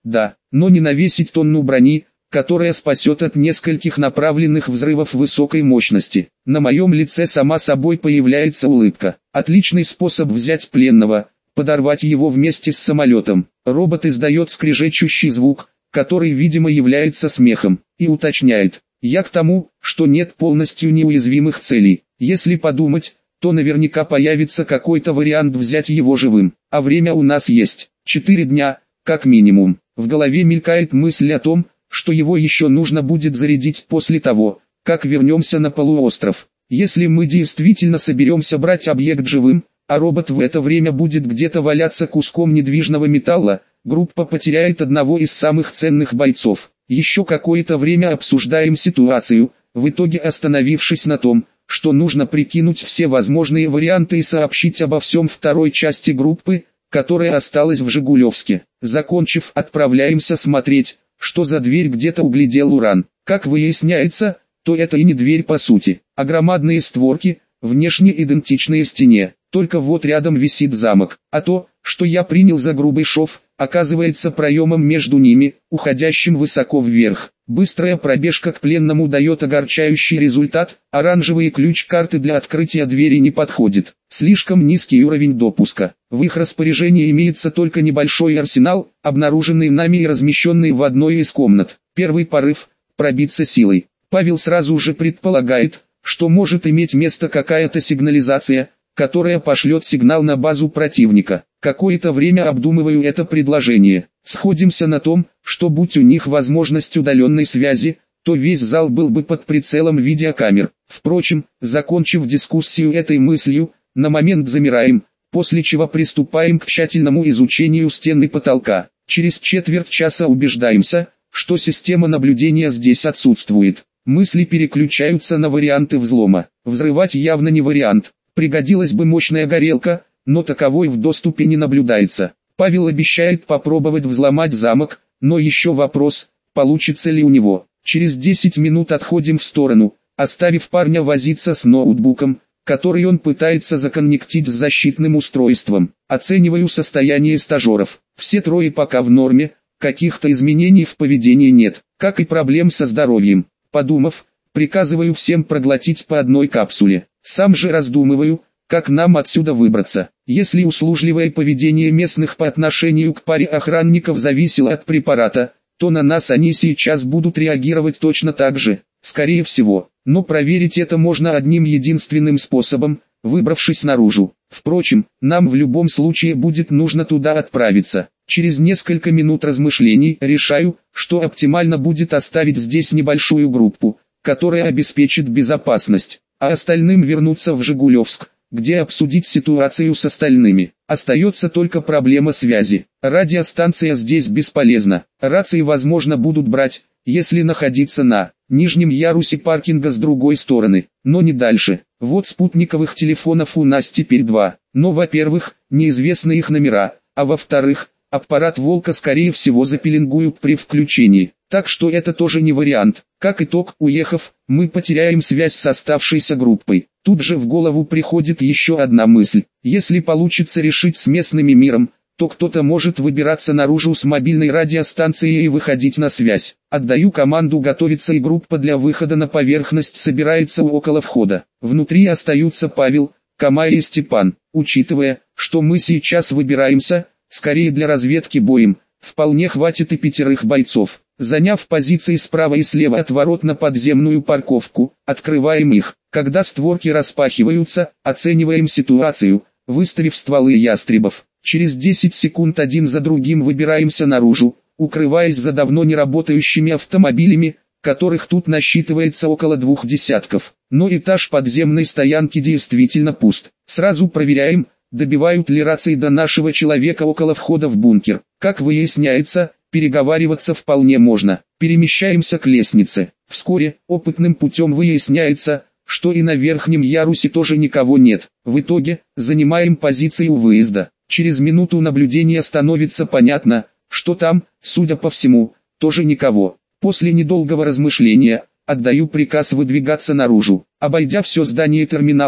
да, но не навесить тонну брони, которая спасет от нескольких направленных взрывов высокой мощности. На моем лице сама собой появляется улыбка. Отличный способ взять пленного, подорвать его вместе с самолетом. Робот издает скрежещущий звук, который, видимо, является смехом, и уточняет: я к тому, что нет полностью неуязвимых целей. Если подумать, то наверняка появится какой-то вариант взять его живым, а время у нас есть. Четыре дня, как минимум. В голове мелькает мысль о том, что его еще нужно будет зарядить после того, как вернемся на полуостров. Если мы действительно соберемся брать объект живым, а робот в это время будет где-то валяться куском недвижного металла, группа потеряет одного из самых ценных бойцов. Еще какое-то время обсуждаем ситуацию, в итоге остановившись на том, что нужно прикинуть все возможные варианты и сообщить обо всем второй части группы, которая осталась в Жигулевске. Закончив, отправляемся смотреть, что за дверь где-то углядел Уран. Как выясняется, то это и не дверь по сути, а громадные створки, внешне идентичные стене. Только вот рядом висит замок, а то, что я принял за грубый шов, оказывается проемом между ними, уходящим высоко вверх. Быстрая пробежка к пленному дает огорчающий результат, оранжевый ключ карты для открытия двери не подходит. Слишком низкий уровень допуска. В их распоряжении имеется только небольшой арсенал, обнаруженный нами и размещенный в одной из комнат. Первый порыв – пробиться силой. Павел сразу же предполагает, что может иметь место какая-то сигнализация, которая пошлет сигнал на базу противника. Какое-то время обдумываю это предложение. Сходимся на том, что будь у них возможность удаленной связи, то весь зал был бы под прицелом видеокамер. Впрочем, закончив дискуссию этой мыслью, на момент замираем, после чего приступаем к тщательному изучению стен и потолка. Через четверть часа убеждаемся, что система наблюдения здесь отсутствует. Мысли переключаются на варианты взлома. Взрывать явно не вариант. Пригодилась бы мощная горелка, но таковой в доступе не наблюдается. Павел обещает попробовать взломать замок, но еще вопрос, получится ли у него. Через десять минут отходим в сторону, оставив парня возиться с ноутбуком, который он пытается законнектить с защитным устройством. Оцениваю состояние стажеров. Все трое пока в норме, каких-то изменений в поведении нет, как и проблем со здоровьем. Подумав, приказываю всем проглотить по одной капсуле. Сам же раздумываю, как нам отсюда выбраться. Если услужливое поведение местных по отношению к паре охранников зависело от препарата, то на нас они сейчас будут реагировать точно так же, скорее всего. Но проверить это можно одним единственным способом, выбравшись наружу. Впрочем, нам в любом случае будет нужно туда отправиться. Через несколько минут размышлений решаю, что оптимально будет оставить здесь небольшую группу, которая обеспечит безопасность, а остальным вернуться в Жигулевск, где обсудить ситуацию с остальными. Остается только проблема связи. Радиостанция здесь бесполезна. Рации возможно будут брать, если находиться на нижнем ярусе паркинга с другой стороны, но не дальше. Вот спутниковых телефонов у нас теперь два. Но, во-первых, неизвестны их номера, а во-вторых, аппарат «Волка» скорее всего запеленгуют при включении. Так что это тоже не вариант. Как итог, уехав, мы потеряем связь с оставшейся группой. Тут же в голову приходит еще одна мысль. Если получится решить с местными миром, то кто-то может выбираться наружу с мобильной радиостанцией и выходить на связь. Отдаю команду готовиться, и группа для выхода на поверхность собирается около входа. Внутри остаются Павел, Камай и Степан. Учитывая, что мы сейчас выбираемся, скорее для разведки боем, вполне хватит и пятерых бойцов. Заняв позиции справа и слева от ворот на подземную парковку, открываем их. Когда створки распахиваются, оцениваем ситуацию, выставив стволы ястребов. Через десять секунд один за другим выбираемся наружу, укрываясь за давно не работающими автомобилями, которых тут насчитывается около двух десятков. Но этаж подземной стоянки действительно пуст. Сразу проверяем, добивают ли рации до нашего человека около входа в бункер. Как выясняется, переговариваться вполне можно. Перемещаемся к лестнице. Вскоре, опытным путем выясняется, что и на верхнем ярусе тоже никого нет. В итоге, занимаем позиции у выезда. Через минуту наблюдения становится понятно, что там, судя по всему, тоже никого. После недолгого размышления, отдаю приказ выдвигаться наружу. Обойдя все здание терминала,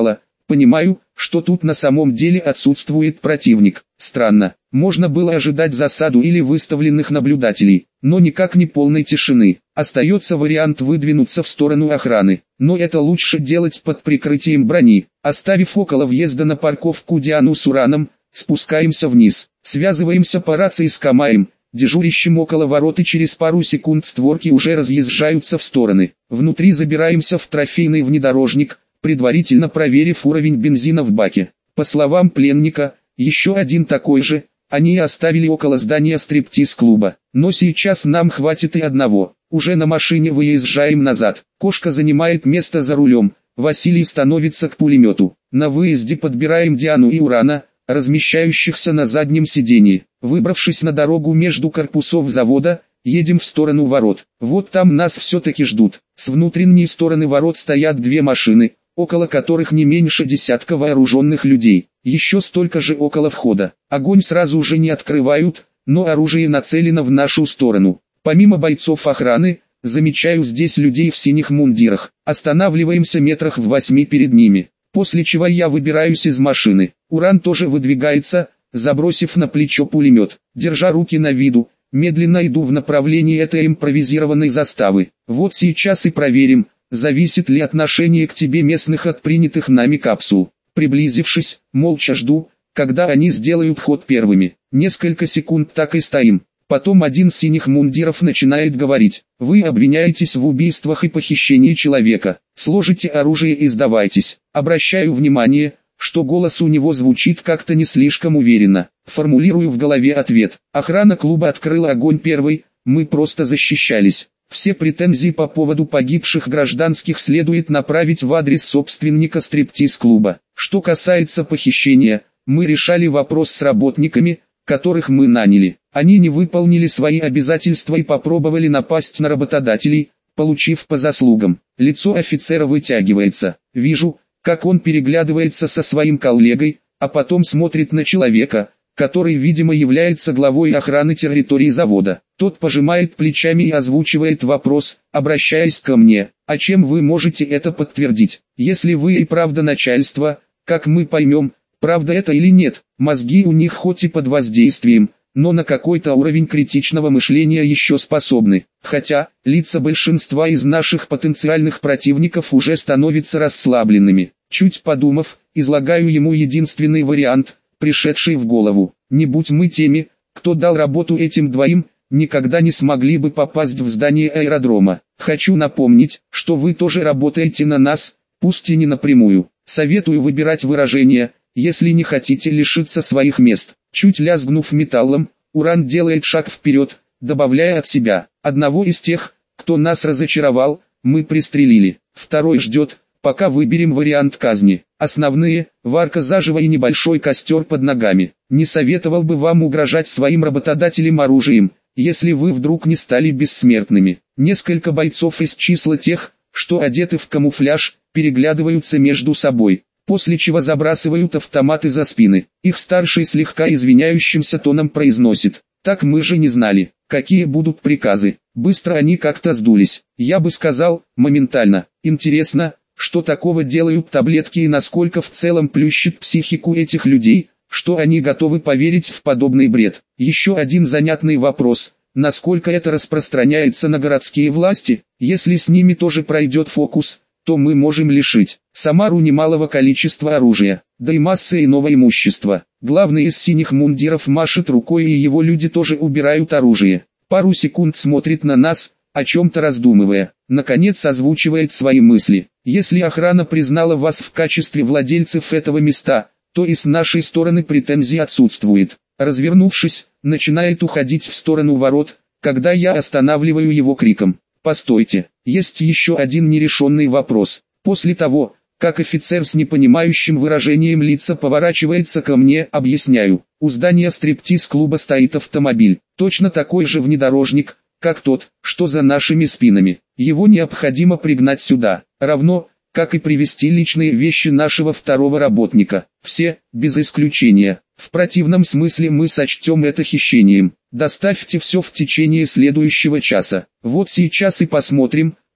Понимаю, что тут на самом деле отсутствует противник. Странно, можно было ожидать засаду или выставленных наблюдателей, но никак не полной тишины. Остается вариант выдвинуться в сторону охраны, но это лучше делать под прикрытием брони. Оставив около въезда на парковку Диану с Ураном, спускаемся вниз, связываемся по рации с Камаем, дежурящим около ворот, и через пару секунд створки уже разъезжаются в стороны. Внутри забираемся в трофейный внедорожник, предварительно проверив уровень бензина в баке. По словам пленника, еще один такой же, они оставили около здания стриптиз-клуба, но сейчас нам хватит и одного. Уже на машине выезжаем назад, кошка занимает место за рулем, Василий становится к пулемету. На выезде подбираем Диану и Урана, размещающихся на заднем сидении. Выбравшись на дорогу между корпусов завода, едем в сторону ворот. Вот там нас все-таки ждут. С внутренней стороны ворот стоят две машины, около которых не меньше десятка вооруженных людей. Еще столько же около входа. Огонь сразу же не открывают, но оружие нацелено в нашу сторону. Помимо бойцов охраны, замечаю здесь людей в синих мундирах. Останавливаемся метрах в восьми перед ними, после чего я выбираюсь из машины. Уран тоже выдвигается, забросив на плечо пулемет. Держа руки на виду, медленно иду в направлении этой импровизированной заставы. Вот сейчас и проверим, зависит ли отношение к тебе местных от принятых нами капсул. Приблизившись, молча жду, когда они сделают ход первыми. Несколько секунд так и стоим. Потом один из синих мундиров начинает говорить: «Вы обвиняетесь в убийствах и похищении человека. Сложите оружие и сдавайтесь». Обращаю внимание, что голос у него звучит как-то не слишком уверенно. Формулирую в голове ответ. Охрана клуба открыла огонь первой, мы просто защищались. Все претензии по поводу погибших гражданских следует направить в адрес собственника стриптиз-клуба. Что касается похищения, мы решали вопрос с работниками, которых мы наняли. Они не выполнили свои обязательства и попробовали напасть на работодателей, получив по заслугам. Лицо офицера вытягивается. Вижу, как он переглядывается со своим коллегой, а потом смотрит на человека, который, видимо, является главой охраны территории завода. Тот пожимает плечами и озвучивает вопрос, обращаясь ко мне: «А чем вы можете это подтвердить? Если вы и правда начальство, как мы поймем, правда это или нет?» Мозги у них хоть и под воздействием, но на какой-то уровень критичного мышления еще способны. Хотя, лица большинства из наших потенциальных противников уже становятся расслабленными. Чуть подумав, излагаю ему единственный вариант, пришедший в голову. Не будь мы теми, кто дал работу этим двоим, никогда не смогли бы попасть в здание аэродрома. Хочу напомнить, что вы тоже работаете на нас, пусть и не напрямую. Советую выбирать выражения, если не хотите лишиться своих мест. Чуть лязгнув металлом, Уран делает шаг вперед, добавляя от себя: «Одного из тех, кто нас разочаровал, мы пристрелили. Второй ждет, пока выберем вариант казни. Основные – варка заживо и небольшой костер под ногами. Не советовал бы вам угрожать своим работодателям оружием, если вы вдруг не стали бессмертными». Несколько бойцов из числа тех, что одеты в камуфляж, переглядываются между собой, после чего забрасывают автоматы за спины. Их старший слегка извиняющимся тоном произносит: «Так мы же не знали, какие будут приказы». Быстро они как-то сдулись. Я бы сказал, моментально. Интересно, что такого делают таблетки и насколько в целом плющит психику этих людей, что они готовы поверить в подобный бред. Еще один занятный вопрос: насколько это распространяется на городские власти? Если с ними тоже пройдет фокус, то мы можем лишить Самару немалого количества оружия, да и массы иного имущества. Главный из синих мундиров машет рукой, и его люди тоже убирают оружие. Пару секунд смотрит на нас, о чем-то раздумывая. Наконец озвучивает свои мысли: «Если охрана признала вас в качестве владельцев этого места, то и с нашей стороны претензий отсутствует». Развернувшись, начинает уходить в сторону ворот, когда я останавливаю его криком: «Постойте, есть еще один нерешенный вопрос». После того, как офицер с непонимающим выражением лица поворачивается ко мне, объясняю: у здания стриптиз-клуба стоит автомобиль, точно такой же внедорожник, как тот, что за нашими спинами. Его необходимо пригнать сюда, равно, как и привезти личные вещи нашего второго работника. Все, без исключения. В противном смысле мы сочтем это хищением. Доставьте все в течение следующего часа. Вот сейчас и посмотрим,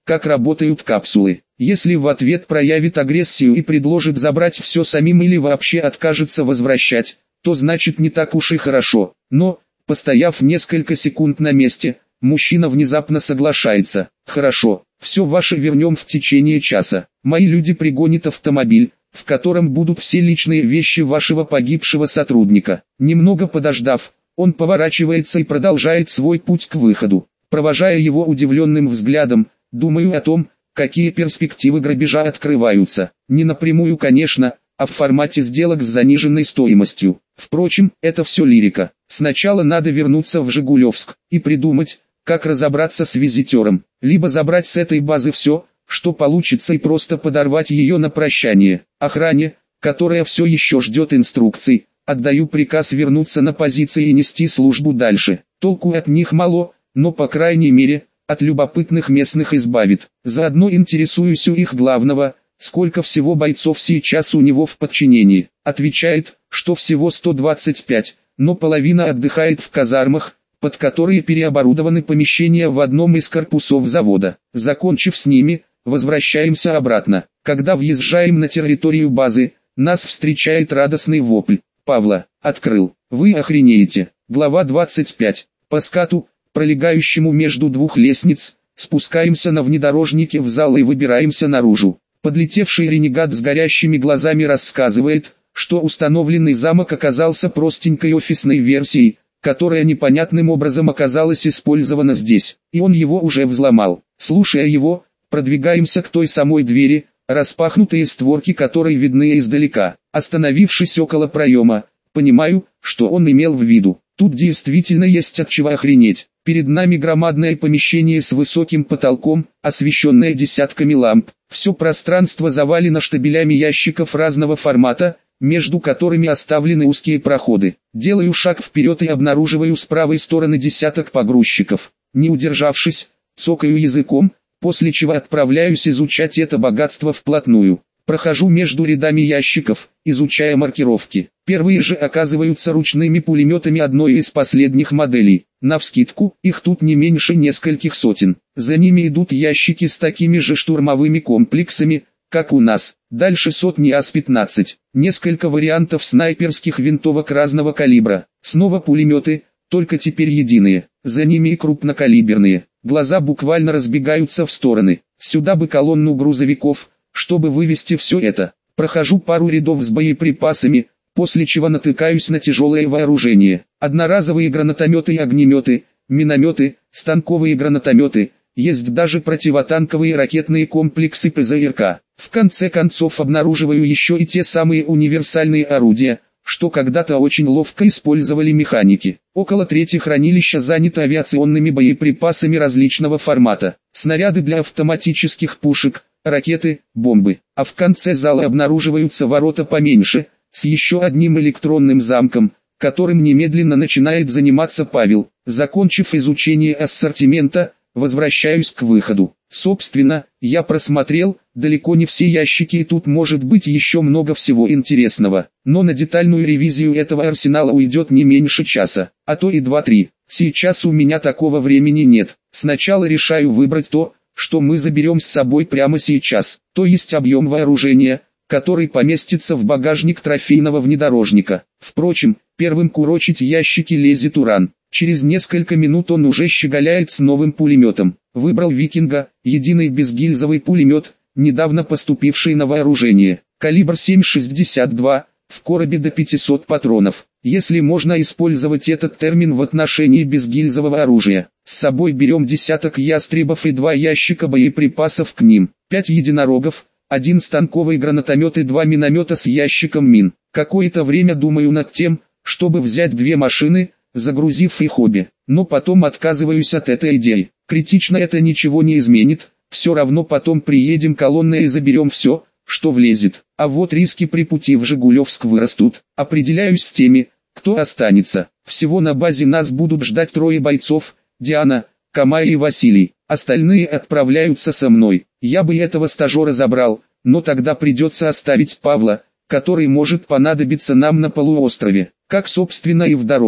как работают капсулы. Если в ответ проявит агрессию и предложит забрать все самим или вообще откажется возвращать, то значит не так уж и хорошо. Но, постояв несколько секунд на месте, мужчина внезапно соглашается. Хорошо, все ваше вернем в течение часа. Мои люди пригонят автомобиль, в котором будут все личные вещи вашего погибшего сотрудника. Немного подождав, он поворачивается и продолжает свой путь к выходу. Провожая его удивленным взглядом, думаю о том, какие перспективы грабежа открываются. Не напрямую, конечно, а в формате сделок с заниженной стоимостью. Впрочем, это все лирика. Сначала надо вернуться в Жигулевск и придумать, как разобраться с визитером. Либо забрать с этой базы все, что получится, и просто подорвать ее на прощание. Охране, которая все еще ждет инструкций, отдаю приказ вернуться на позиции и нести службу дальше. Толку от них мало, но по крайней мере, от любопытных местных избавит. Заодно интересуюсь у их главного, сколько всего бойцов сейчас у него в подчинении. Отвечает, что всего сто двадцать пять, но половина отдыхает в казармах, под которые переоборудованы помещения в одном из корпусов завода. Закончив с ними, возвращаемся обратно. Когда въезжаем на территорию базы, нас встречает радостный вопль. Павла, открыл. Вы охренеете. Глава двадцать пять. По скату, пролегающему между двух лестниц, спускаемся на внедорожнике в зал и выбираемся наружу. Подлетевший ренегат с горящими глазами рассказывает, что установленный замок оказался простенькой офисной версией, которая непонятным образом оказалась использована здесь, и он его уже взломал. Слушая его, продвигаемся к той самой двери, распахнутые створки которой видны издалека. Остановившись около проема, понимаю, что он имел в виду. Тут действительно есть от чего охренеть. Перед нами громадное помещение с высоким потолком, освещенное десятками ламп. Все пространство завалено штабелями ящиков разного формата, между которыми оставлены узкие проходы. Делаю шаг вперед и обнаруживаю с правой стороны десяток погрузчиков. Не удержавшись, цокаю языком, после чего отправляюсь изучать это богатство вплотную. Прохожу между рядами ящиков, изучая маркировки. Первые же оказываются ручными пулеметами одной из последних моделей. Навскидку, их тут не меньше нескольких сотен. За ними идут ящики с такими же штурмовыми комплексами, как у нас. Дальше сотни АС пятнадцать. Несколько вариантов снайперских винтовок разного калибра. Снова пулеметы, только теперь единые. За ними и крупнокалиберные. Глаза буквально разбегаются в стороны. Сюда бы колонну грузовиков, чтобы вывести все это. Прохожу пару рядов с боеприпасами, после чего натыкаюсь на тяжелое вооружение. Одноразовые гранатометы и огнеметы, минометы, станковые гранатометы, есть даже противотанковые ракетные комплексы ПЗРК. В конце концов обнаруживаю еще и те самые универсальные орудия, что когда-то очень ловко использовали механики. Около трети хранилища занято авиационными боеприпасами различного формата. Снаряды для автоматических пушек, ракеты, бомбы. А в конце зала обнаруживаются ворота поменьше, с еще одним электронным замком, которым немедленно начинает заниматься Павел. Закончив изучение ассортимента, возвращаюсь к выходу. Собственно, я просмотрел далеко не все ящики, и тут может быть еще много всего интересного. Но на детальную ревизию этого арсенала уйдет не меньше часа, а то и два-три. Сейчас у меня такого времени нет. Сначала решаю выбрать то, что мы заберем с собой прямо сейчас, то есть объем вооружения, который поместится в багажник трофейного внедорожника. Впрочем, первым курочить ящики лезет Уран. Через несколько минут он уже щеголяет с новым пулеметом. Выбрал Викинга, единый безгильзовый пулемет, недавно поступивший на вооружение. Калибр семь шестьдесят два, в коробе до пятисот патронов. Если можно использовать этот термин в отношении безгильзового оружия. С собой берем десяток ястребов и два ящика боеприпасов к ним. Пять единорогов, один станковый гранатомет и два миномета с ящиком мин. Какое-то время думаю над тем, чтобы взять две машины, загрузив их обе. Но потом отказываюсь от этой идеи. Критично это ничего не изменит, все равно потом приедем колонной и заберем все, что влезет. А вот риски при пути в Жигулевск вырастут. Определяюсь с теми, кто останется. Всего на базе нас будут ждать трое бойцов: Диана, Камая и Василий. Остальные отправляются со мной. Я бы этого стажера забрал, но тогда придется оставить Павла, который может понадобиться нам на полуострове, как собственно и в дороге.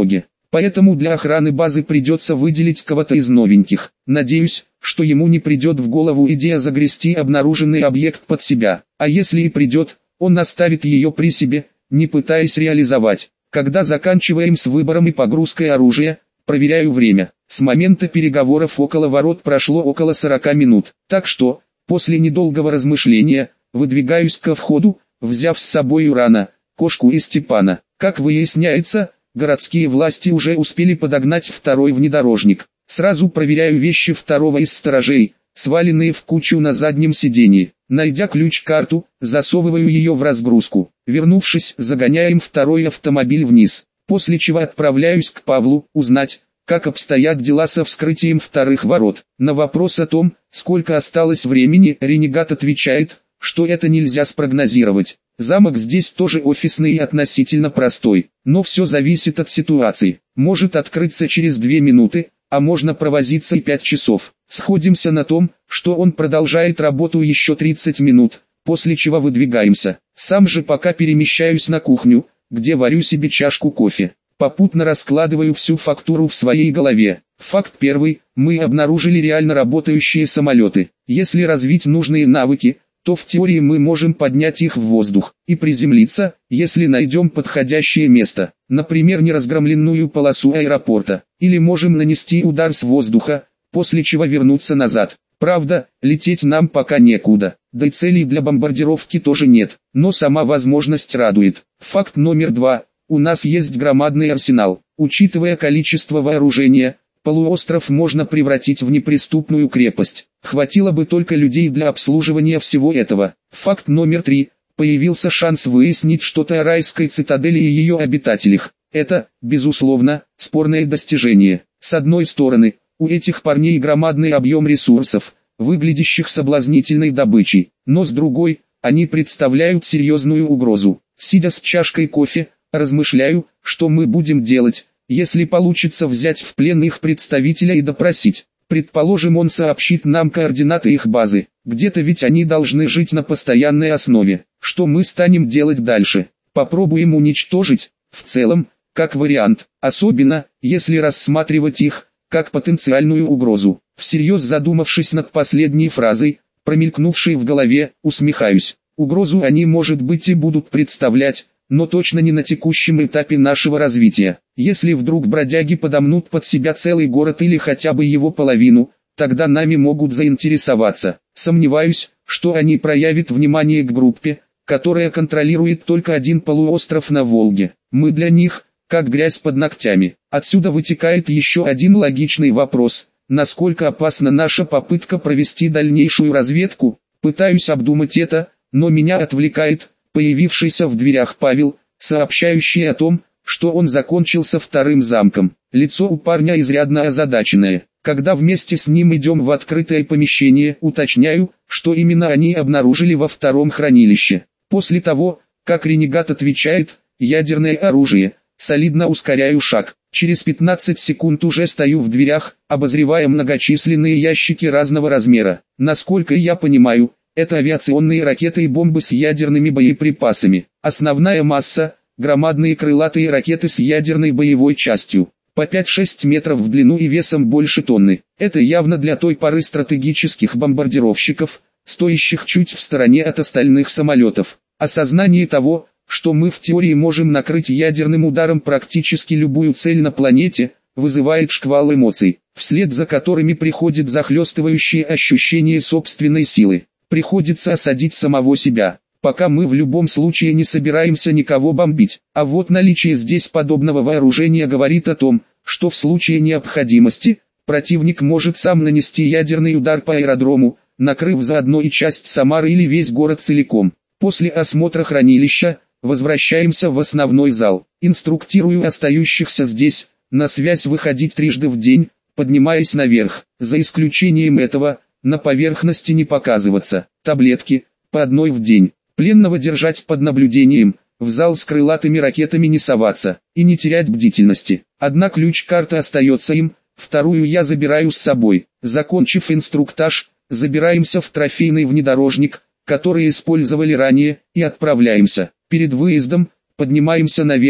Поэтому для охраны базы придется выделить кого-то из новеньких. Надеюсь, что ему не придет в голову идея загрести обнаруженный объект под себя. А если и придет, он оставит ее при себе, не пытаясь реализовать. Когда заканчиваем с выбором и погрузкой оружия, проверяю время. С момента переговоров около ворот прошло около сорока минут. Так что, после недолгого размышления, выдвигаюсь ко входу, взяв с собой Урана, Кошку и Степана. Как выясняется, городские власти уже успели подогнать второй внедорожник. Сразу проверяю вещи второго из сторожей, сваленные в кучу на заднем сиденье. Найдя ключ-карту, засовываю ее в разгрузку. Вернувшись, загоняем второй автомобиль вниз. После чего отправляюсь к Павлу, узнать, как обстоят дела со вскрытием вторых ворот. На вопрос о том, сколько осталось времени, ренегат отвечает, что это нельзя спрогнозировать. Замок здесь тоже офисный и относительно простой, но все зависит от ситуации. Может открыться через две минуты, а можно провозиться и пять часов. Сходимся на том, что он продолжает работу еще тридцать минут, после чего выдвигаемся. Сам же пока перемещаюсь на кухню, где варю себе чашку кофе. Попутно раскладываю всю фактуру в своей голове. Факт первый: мы обнаружили реально работающие самолеты. Если развить нужные навыки, то в теории мы можем поднять их в воздух и приземлиться, если найдем подходящее место, например, неразгромленную полосу аэропорта, или можем нанести удар с воздуха, после чего вернуться назад. Правда, лететь нам пока некуда, да и целей для бомбардировки тоже нет, но сама возможность радует. Факт номер два: у нас есть громадный арсенал. Учитывая количество вооружения, полуостров можно превратить в неприступную крепость. Хватило бы только людей для обслуживания всего этого. Факт номер три: появился шанс выяснить что-то о райской цитадели и ее обитателях. Это, безусловно, спорное достижение. С одной стороны, у этих парней громадный объем ресурсов, выглядящих соблазнительной добычей, но с другой, они представляют серьезную угрозу. Сидя с чашкой кофе, размышляю, что мы будем делать, если получится взять в плен их представителя и допросить. Предположим, он сообщит нам координаты их базы, где-то ведь они должны жить на постоянной основе. Что мы станем делать дальше? Попробуем уничтожить, в целом, как вариант, особенно, если рассматривать их, как потенциальную угрозу. Всерьез задумавшись над последней фразой, промелькнувшей в голове, усмехаюсь. Угрозу они, может быть, и будут представлять, но точно не на текущем этапе нашего развития. Если вдруг бродяги подомнут под себя целый город или хотя бы его половину, тогда нами могут заинтересоваться. Сомневаюсь, что они проявят внимание к группе, которая контролирует только один полуостров на Волге. Мы для них, как грязь под ногтями. Отсюда вытекает еще один логичный вопрос: насколько опасна наша попытка провести дальнейшую разведку? Пытаюсь обдумать это, но меня отвлекает появившийся в дверях Павел, сообщающий о том, что он закончил со вторым замком. Лицо у парня изрядно озадаченное. Когда вместе с ним идем в открытое помещение, уточняю, что именно они обнаружили во втором хранилище. После того, как ренегат отвечает «ядерное оружие», солидно ускоряю шаг. Через пятнадцать секунд уже стою в дверях, обозревая многочисленные ящики разного размера. Насколько я понимаю, это авиационные ракеты и бомбы с ядерными боеприпасами. Основная масса – громадные крылатые ракеты с ядерной боевой частью, по пять-шесть метров в длину и весом больше тонны. Это явно для той пары стратегических бомбардировщиков, стоящих чуть в стороне от остальных самолетов. Осознание того, что мы в теории можем накрыть ядерным ударом практически любую цель на планете, вызывает шквал эмоций, вслед за которыми приходит захлестывающее ощущение собственной силы. Приходится осадить самого себя, пока мы в любом случае не собираемся никого бомбить. А вот наличие здесь подобного вооружения говорит о том, что в случае необходимости, противник может сам нанести ядерный удар по аэродрому, накрыв заодно и часть Самары или весь город целиком. После осмотра хранилища, возвращаемся в основной зал. Инструктирую остающихся здесь, на связь выходить трижды в день, поднимаясь наверх. За исключением этого, на поверхности не показываться. Таблетки, по одной в день. Пленного держать под наблюдением, в зал с крылатыми ракетами не соваться, и не терять бдительности. Одна ключ-карта остается им, вторую я забираю с собой. Закончив инструктаж, забираемся в трофейный внедорожник, который использовали ранее, и отправляемся. Перед выездом, поднимаемся наверх,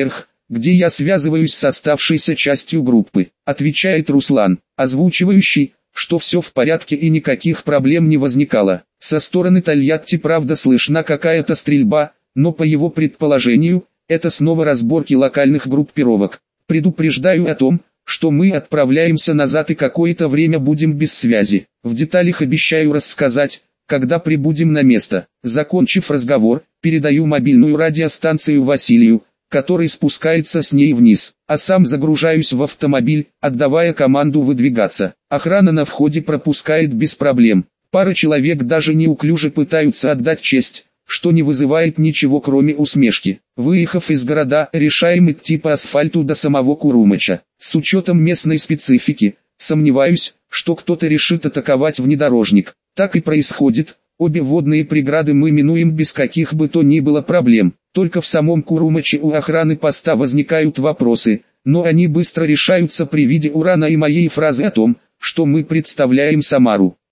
где я связываюсь с оставшейся частью группы, отвечает Руслан, озвучивающий, что все в порядке и никаких проблем не возникало. Со стороны Тольятти правда слышна какая-то стрельба, но по его предположению, это снова разборки локальных группировок. Предупреждаю о том, что мы отправляемся назад и какое-то время будем без связи. В деталях обещаю рассказать, когда прибудем на место. Закончив разговор, передаю мобильную радиостанцию Василию, который спускается с ней вниз, а сам загружаюсь в автомобиль, отдавая команду выдвигаться. Охрана на входе пропускает без проблем. Пара человек даже неуклюже пытаются отдать честь, что не вызывает ничего кроме усмешки. Выехав из города, решаем идти по асфальту до самого Курумыча. С учетом местной специфики, сомневаюсь, что кто-то решит атаковать внедорожник. Так и происходит, обе водные преграды мы минуем без каких бы то ни было проблем. Только в самом Курумыче у охраны поста возникают вопросы, но они быстро решаются при виде урана и моей фразы о том, что мы представляем Самару.